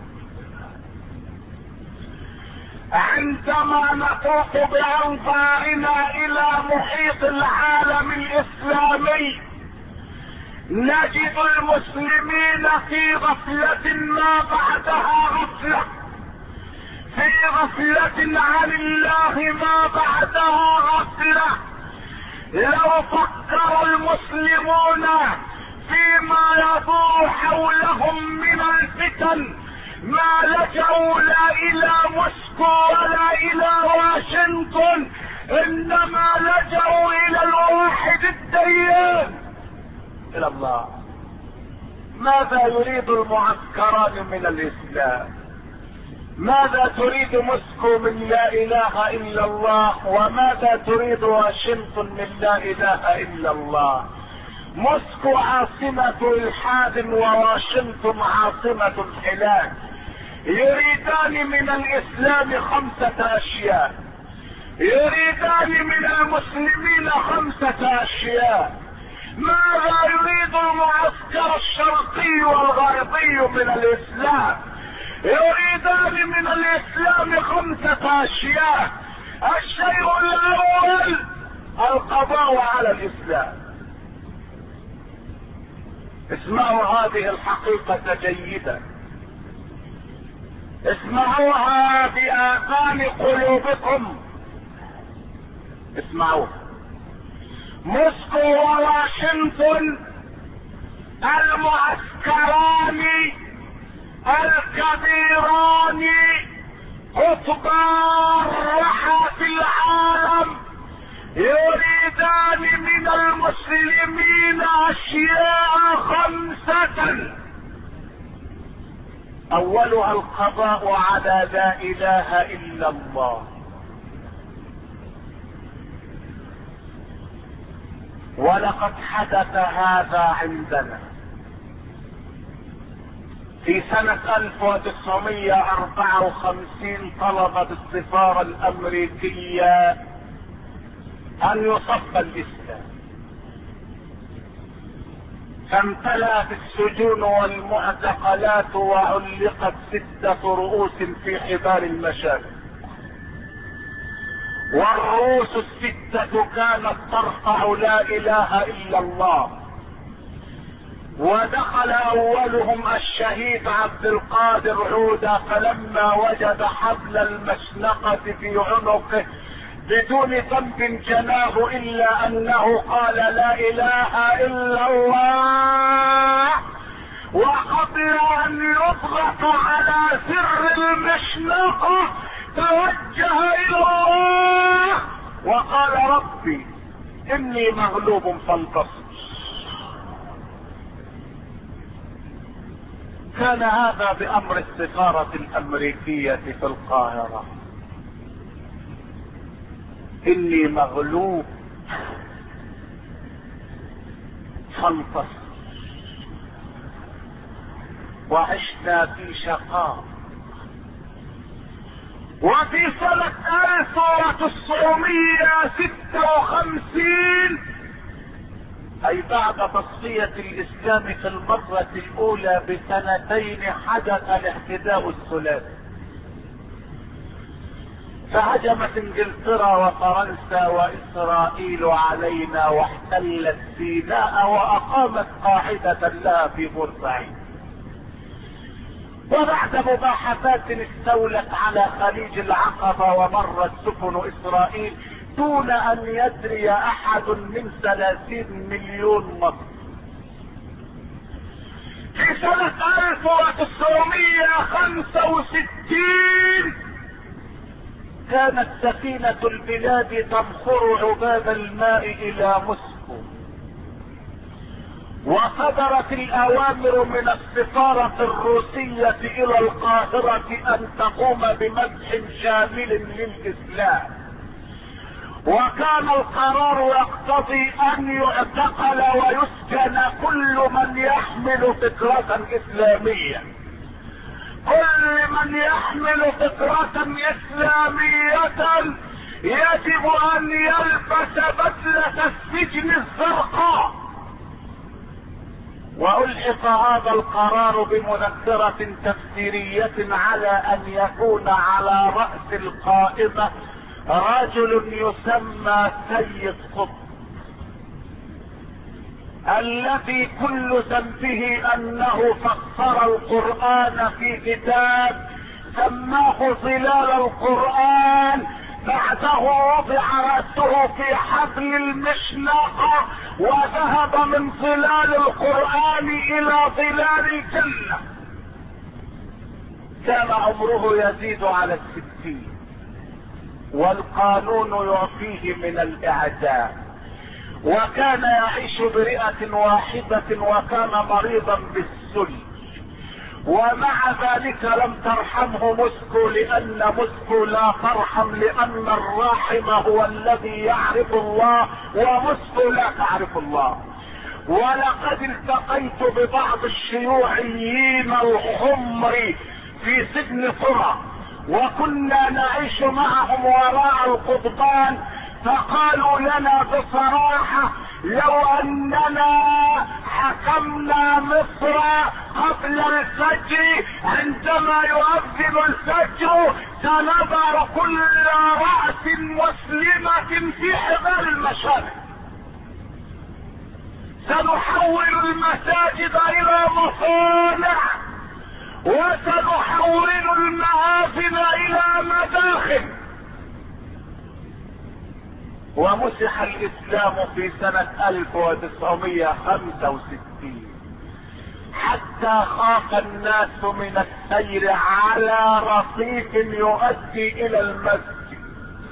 عندما نطوف بانظارنا الى محيط العالم الاسلامي نجد المسلمين في غفلة ما بعدها غفلة، في غفلة عن الله ما بعدها غفلة. لو فكر المسلمون فيما يدور حولهم من الفتن ما لجأوا لا الى موسكو ولا الى واشنطن، انما لجأوا الى الواحد الديان، الى الله. ماذا يريد المعسكران من الاسلام؟ ماذا تريد موسكو من لا اله الا الله؟ وماذا تريد واشنطن من لا اله الا الله؟ موسكو عاصمة الحاد وواشنطن عاصمة الحلال. يريدان من الاسلام 5 اشياء، يريدان من المسلمين 5 اشياء. ماذا يريد المعسكر الشرقي والغربي من الاسلام؟ يريدان من الاسلام 5 اشياء. الشيء الاول القضاء على الاسلام. اسمعوا هذه الحقيقة جيدا، اسمعوها بآذان قلوبكم، اسمعوها. موسكو وواشنطن المعسكران الكبيران قطبان رحى في العالم يريدان من المسلمين اشياء 5. اولها القضاء على لا اله الا الله. ولقد حدث هذا عندنا في سنة 1954. طلبت السفارة الامريكية ان يصب الاسلام فامتلأت السجون والمعتقلات وعلقت 6 رؤوس في حبال المشاكل، والرؤوس 6 كانت ترفع لا اله الا الله. ودخل اولهم الشهيد عبد القادر عودة، فلما وجد حبل المشنقة في عنقه بدون ذنب جناه الا انه قال لا اله الا الله، وقبل ان يضغط على سر المشنقة توجه الى الله وقال ربي اني مغلوب فانتصر. كان هذا بامر السفارة الامريكية في القاهرة، اني مغلوب فانتصر. وعشنا في شقاء. وفي سنة 1956 اي بعد تصفية الاسلام في المرة الاولى ب2 حدث الاعتداء الثلاثي، فهجمت انجلترا وفرنسا واسرائيل علينا واحتلت سيناء واقامت قاعدة لها في بورسعيد. وبعد مباحثات استولت على خليج العقبة ومرت سفن اسرائيل دون ان يدري احد من 30 مليون مصري. في سنة 1965 كانت سفينة البلاد تمخر عباب الماء الى موسكو، وصدرت الاوامر من السفارة الروسية الى القاهرة ان تقوم بمسح شامل للاسلام. وكان القرار يقتضي ان يعتقل ويسجن كل من يحمل فكرة اسلامية. كل من يحمل فكرة اسلامية يجب ان يلبس بدلة السجن الزرقاء. والحق هذا القرار بمذكرة تفسيرية على ان يكون على رأس القائمة رجل يسمى سيد قطب، الذي كل ذنبه انه فسر القرآن في كتاب سماه ظلال القرآن، بعده وضع رأسه في حبل المشنقة وذهب من ظلال القرآن الى ظلال الجنة. كان عمره يزيد على 60 والقانون يعطيه من الاعدام، وكان يعيش برئة واحدة وكان مريضا بالسل. ومع ذلك لم ترحمه موسكو، لان موسكو لا ترحم، لان الراحم هو الذي يعرف الله وموسكو لا تعرف الله. ولقد التقيت ببعض الشيوعيين الحمر في سجن قرى، وكنا نعيش معهم وراء القضبان، فقالوا لنا بصراحة لو اننا حكمنا مصر قبل الفجر عندما يؤذن الفجر سنضع كل رأس مسلمة في حبال المشارق، سنحول المساجد الى مصانع، وسنحول المآذن الى مداخل. ومسح الاسلام في سنة 1965 حتى خاف الناس من السير على رصيف يؤدي الى المسجد.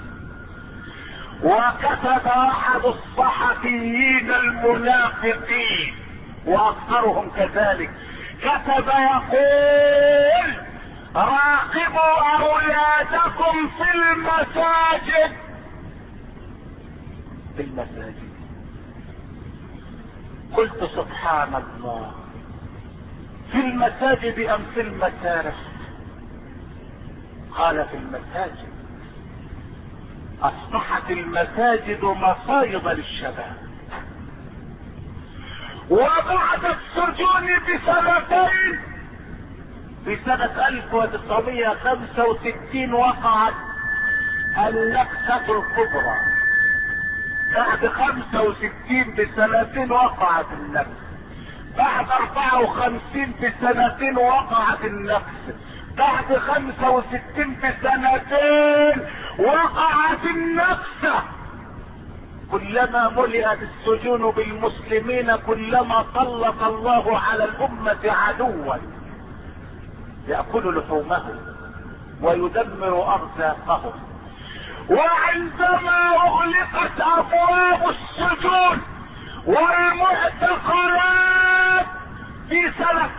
وكتب احد الصحفيين المنافقين واكثرهم كذلك، كتب يقول راقبوا اولادكم في المساجد. في المساجد. قلت سبحان الله، في المساجد ام في المسارح؟ قال في المساجد. اصبحت المساجد مصايد للشباب، وبعد السجون بسنتين في سنة 1965 وقعت النكسة الكبرى. بعد 65 بسنتين وقعت النكسة. بعد 54 بسنتين وقعت النكسة. بعد 65 بسنتين وقعت النكسة. كلما ملئت السجون بالمسلمين كلما سلط الله على الأمة عدوا يأكل لحومهم ويدمر أرزاقهم. وعندما أغلقت أبواب السجون والمعتقلات في سنة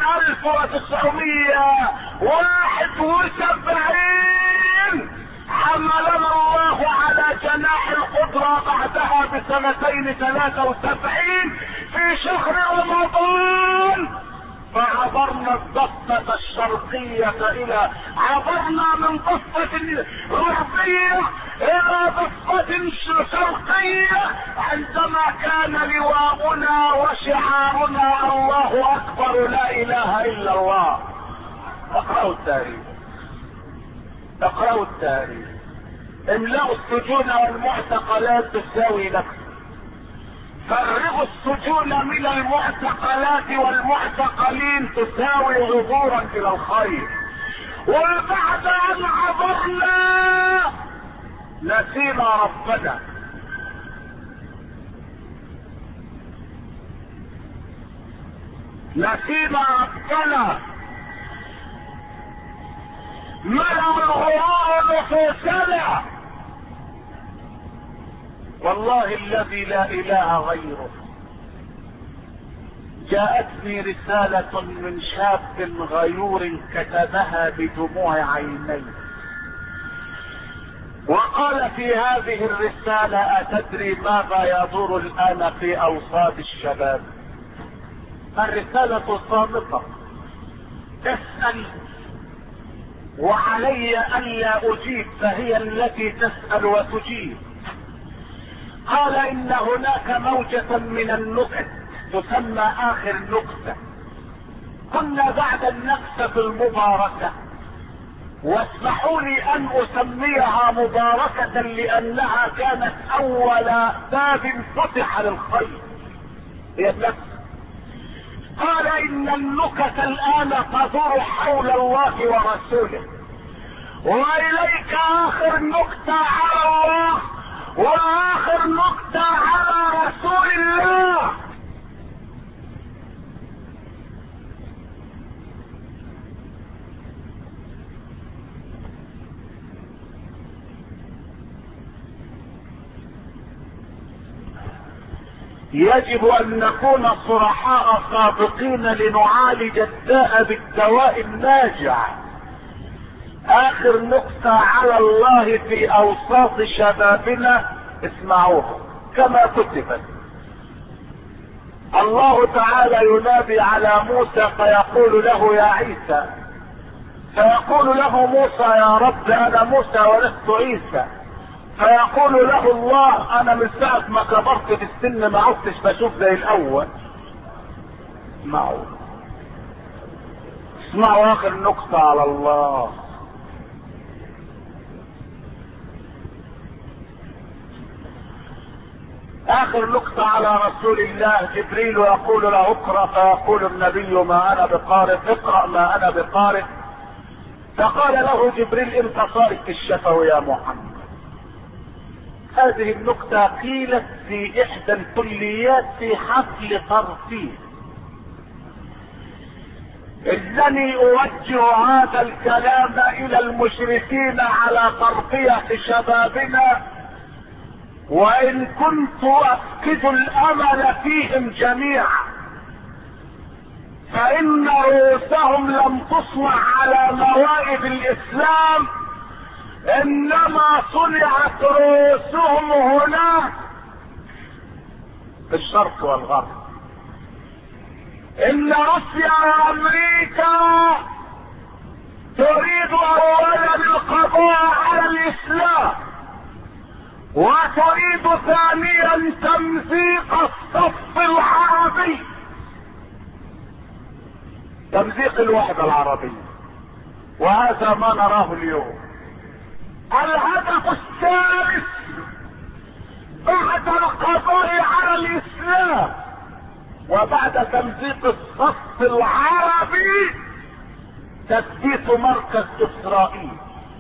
1971 حملنا الله على جناح القدرة بعدها بسنتين 73 في شهر رمضان، فعبرنا الضفة الشرقية عبرنا من ضفة غربية الى ضفة شرقية، عندما كان لواؤنا وشعارنا الله اكبر لا اله الا الله. اقرأوا التاريخ، اقرأوا التاريخ. املأوا السجون والمعتقلات تساوي نفسه. فرغوا السجون من المعتقلات والمعتقلين تساوي عبورا الى الخير. وبعد ان عبرنا نسينا ربنا. نسينا ربنا. ملأ الغرور نفوسنا. والله الذي لا اله غيره جاءتني رسالة من شاب غيور كتبها بدموع عينيه، وقال في هذه الرسالة: أتدري ماذا يدور الآن في أوساط الشباب؟ الرسالة صامتة تسأل وعلي ألا أجيب، فهي التي تسأل وتجيب. قال: إن هناك موجة من النكت تسمى آخر نكتة. كنا بعد النكتة المباركة، واسمحوا لي أن أسميها مباركة لأنها كانت أول باب فتح للخير، هي النكتة. قال: إن النكت الآن تدور حول الله ورسوله، وإليك آخر نكتة على الله وآخر نكتة على رسول الله. يجب ان نكون صرحاء صادقين لنعالج الداء بالدواء الناجع. اخر نقطة على الله في اوساط شبابنا اسمعوها كما كتبت. الله تعالى ينادي على موسى فيقول له: يا عيسى. فيقول له موسى: يا رب انا موسى ولست عيسى. فيقول له الله: انا من ساعة ما كبرت في السن ما عدتش بشوف زي الاول. اسمعوا اسمعوا اخر نقطة على الله. اخر نقطة على رسول الله. جبريل يقول له: اقرأ. فيقول النبي: ما انا بقارئ. اقرأ. ما انا بقارئ. فقال له جبريل: انت صارت في الشفوي يا محمد. هذه النقطة قيلت في احدى الكليات في حفل ترفيه. انني اوجه هذا الكلام الى المشرفين على تربية شبابنا، وان كنت افقد الامل فيهم جميعا، فان رؤوسهم لم تصنع على موائد الاسلام، انما صنعت رؤوسهم هناك في الشرق والغرب. ان روسيا وامريكا تريد اولا القضاء على الاسلام، وتريد ثانيا تمزيق الصف العربي تمزيق الوحدة العربية، وهذا ما نراه اليوم. الهدف الثالث بعد القضاء على الاسلام وبعد تمزيق الصف العربي تثبيت مركز اسرائيل.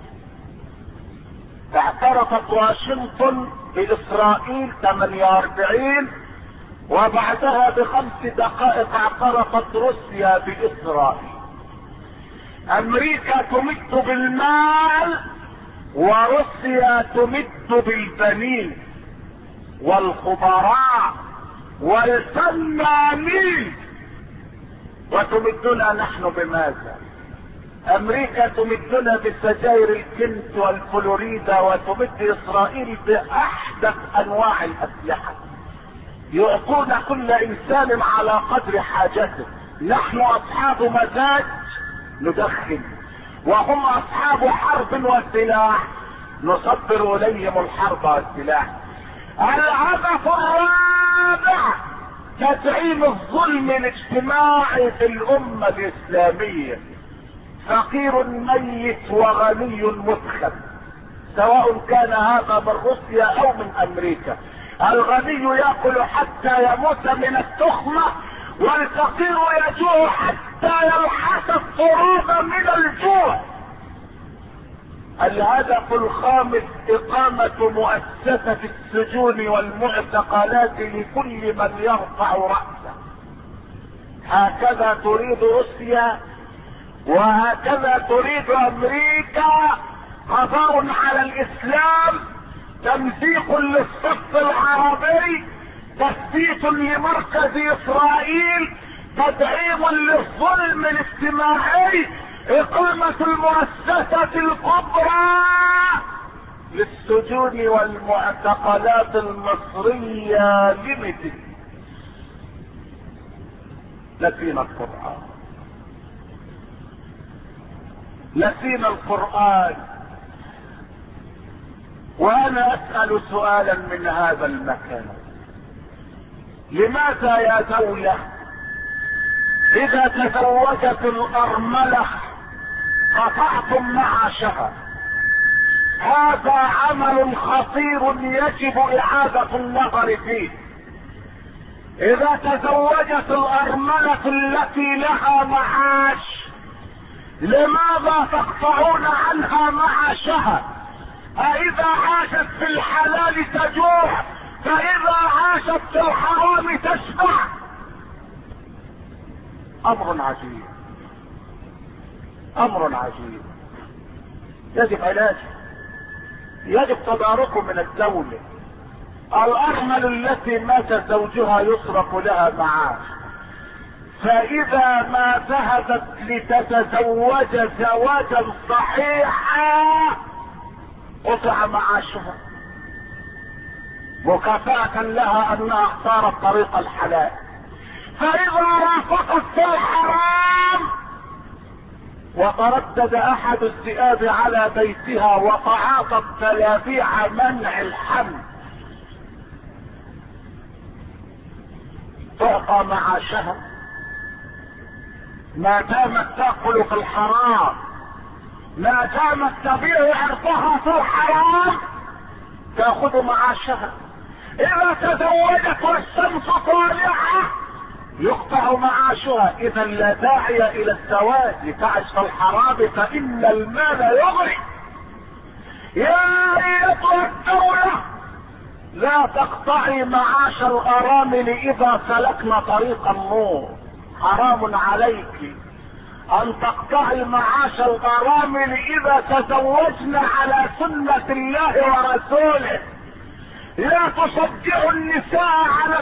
اعترفت واشنطن باسرائيل 48، وبعدها ب5 دقائق اعترفت روسيا باسرائيل. امريكا تمد بالمال وروسيا تمد بالبنين والخبراء والفنانين، وتمدنا نحن بماذا؟ امريكا تمدنا بسجائر الكنت والفلوريدا، وتمد اسرائيل باحدث انواع الاسلحة. يعطون كل انسان على قدر حاجته. نحن اصحاب مزاج ندخن، وهم اصحاب حرب وسلاح نصدر اليهم الحرب والسلاح. الهدف الرابع تدعيم الظلم الاجتماعي في الامة الاسلامية. فقير ميت وغني مدخل، سواء كان هذا من روسيا او من امريكا. الغني ياكل حتى يموت من التخمة، والفقير يجوع حتى يلحس التراب من الجوع. الهدف الخامس اقامة مؤسسة السجون والمعتقلات لكل من يرفع رأسه. هكذا تريد روسيا وهكذا تريد امريكا. قضاء على الاسلام، تمزيق للصف العربي، تثبيت لمركز اسرائيل، تدعيم للظلم الاجتماعي، اقامة المؤسسة الكبرى للسجون والمعتقلات المصرية لمثل. نسينا القرآن، نسينا القرآن. وانا اسأل سؤالا من هذا المكان: لماذا يا دولة اذا تزوجت الارملة قطعتم معاشها؟ هذا عمل خطير يجب اعادة النظر فيه. اذا تزوجت الارملة التي لها معاش، لماذا تقطعون عنها معاشها؟ أإذا عاشت في الحلال تجوع، فإذا عاشت في الحرام تشبع؟ أمر عجيب، أمر عجيب. يجب علاجه، يجب تداركه من الدولة. الأرمل التي مات زوجها يصرف لها معاش، فإذا ما ذهبت لتتزوج زواجا صحيحا قطع معاشها مكافأة لها أنها اختارت طريق الحلال. فإذا رافقت في الحرام وتردد أحد الذئاب على بيتها وتعاطت تلابيع منع الحمل، تعطى معاشها. ما دامت تأكل في الحرام، ما دامت تبيع عرضها في الحرام، تأخذ معاشها. إذا تزوجت والشمس طالعة يقطع معاشها. إذا لا داعي إلى الزواج لتعش في الحرام، فإن المال يغري. يا أيتها الدولة، لا تقطعي معاش الأرامل إذا سلكنا طريق النور. حرام عليك أن تقطعي معاش الأرامل إذا تزوجنا على سنة الله ورسوله. لا تشجعوا النساء على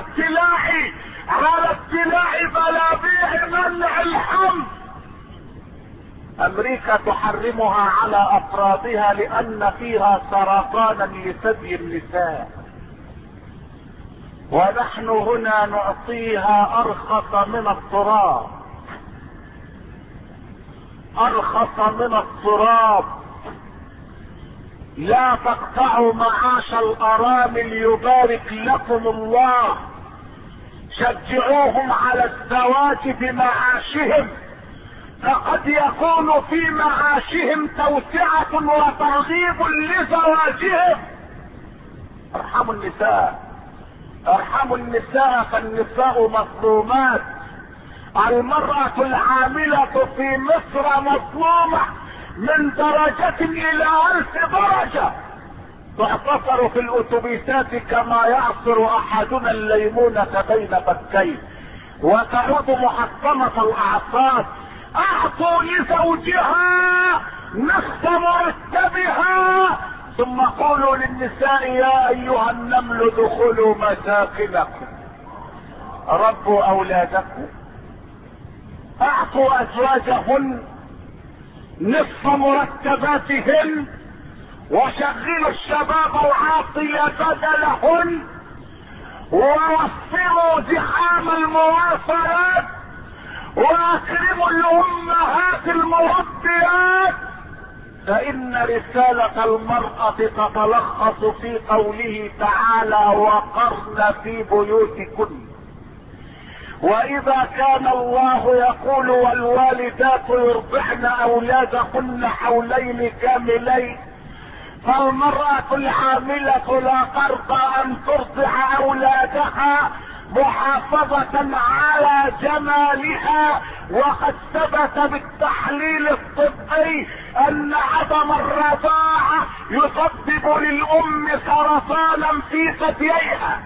ابتلاع بلابيع منع الحمل. أمريكا تحرمها على أفرادها لأن فيها سرطانا لثدي النساء، ونحن هنا نعطيها أرخص من التراب، أرخص من التراب. لا تقطعوا معاش الأرامل، يبارك لكم الله. شجعوهم على الزواج بمعاشهم، فقد يكون في معاشهم توسعة وترغيب لزواجهم. ارحموا النساء، ارحموا النساء، فالنساء مظلومات. المرأة العاملة في مصر مظلومة من درجة الى 1000 درجة. تعتصر في الاتوبيسات كما يعصر احدنا الليمونة بين فكيه، وتعود محطمة الاعصاب. اعطوا لزوجها نصف مرتبها، ثم قولوا للنساء يا ايها النمل ادخلوا مساكنكم، ربوا اولادكم. اعطوا ازواجهن نصف مرتباتهن، وشغلوا الشباب العاطل بدلهن، ووفروا زحام المواصلات، واكرموا الامهات المربيات. فان رسالة المرأة تتلخص في قوله تعالى وقرن في بيوتكن. واذا كان الله يقول والوالدات يرضعن اولادهن حولين كاملين، فالمرأة الحاملة لا ترضى ان ترضع اولادها محافظة على جمالها، وقد ثبت بالتحليل الطبي ان عدم الرضاعة يسبب للام سرطانا في ثدييها،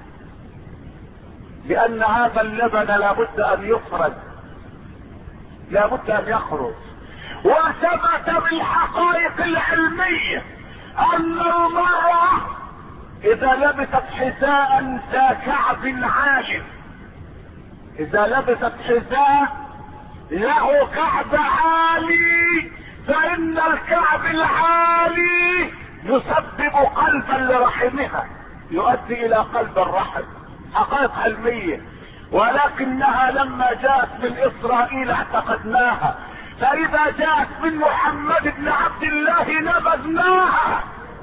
لان هذا اللبن لابد ان يخرج، لابد ان يخرج. وثبت بالحقائق العلمية ان المرأة اذا لبست حذاء ذا كعب عالي، اذا لبست حذاء له كعب عالي، فان الكعب العالي يسبب قلبا لرحمها، يؤدي الى قلب الرحم. حقائق علمية، ولكنها لما جاءت من اسرائيل اعتقدناها، فاذا جاءت من محمد بن عبد الله نبذناها.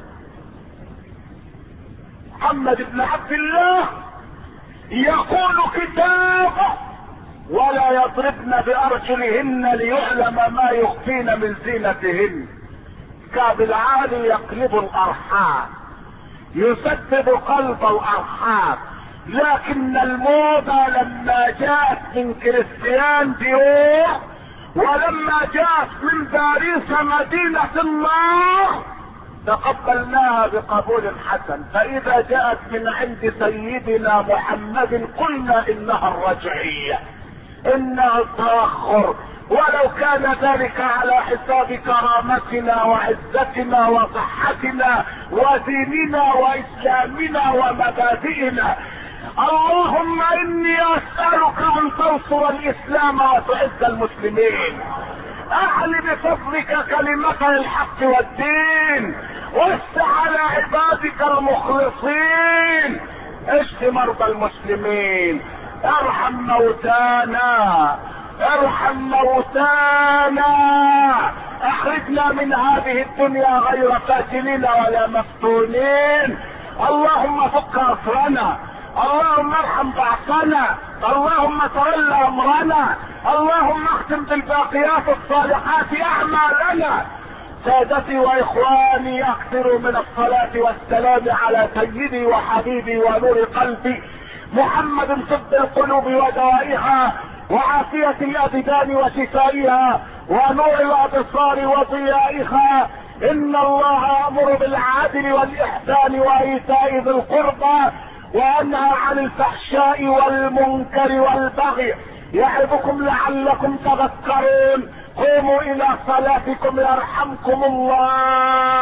محمد بن عبد الله يقول كتابه ولا يضربن بارجلهن ليعلم ما يخفين من زينتهن. الكعب العالي يقلب الارحام، يسبب قلب الارحام. لكن الموضة لما جاءت من كريستيان ديور، ولما جاءت من باريس مدينة النار، تقبلناها بقبول حسن. فاذا جاءت من عند سيدنا محمد قلنا انها الرجعية، انها التأخر، ولو كان ذلك على حساب كرامتنا وعزتنا وصحتنا وديننا واسلامنا ومبادئنا. اللهم اني اسألك ان تنصر الاسلام وتعز المسلمين. اعل بفضلك كلمة الحق والدين، وسع على عبادك المخلصين، اشف مرضى المسلمين، ارحم موتانا، ارحم موتانا، اخرجنا من هذه الدنيا غير فاتنين ولا مفتونين. اللهم فك اسرنا، اللهم ارحم ضعفنا، اللهم تولى امرنا، اللهم اختم بالباقيات الصالحات اعمالنا. سادتي واخواني، اكثروا من الصلاة والسلام على سيدي وحبيبي ونور قلبي محمد، طب القلوب ودوائها، وعافية الابدان وشفائها، ونور الابصار وضيائها. ان الله يأمر بالعدل والاحسان وايتاء ذي القربى، وينهى عن الفحشاء والمنكر والبغي، يعظكم لعلكم تذكرون. قوموا الى صلاتكم يرحمكم الله.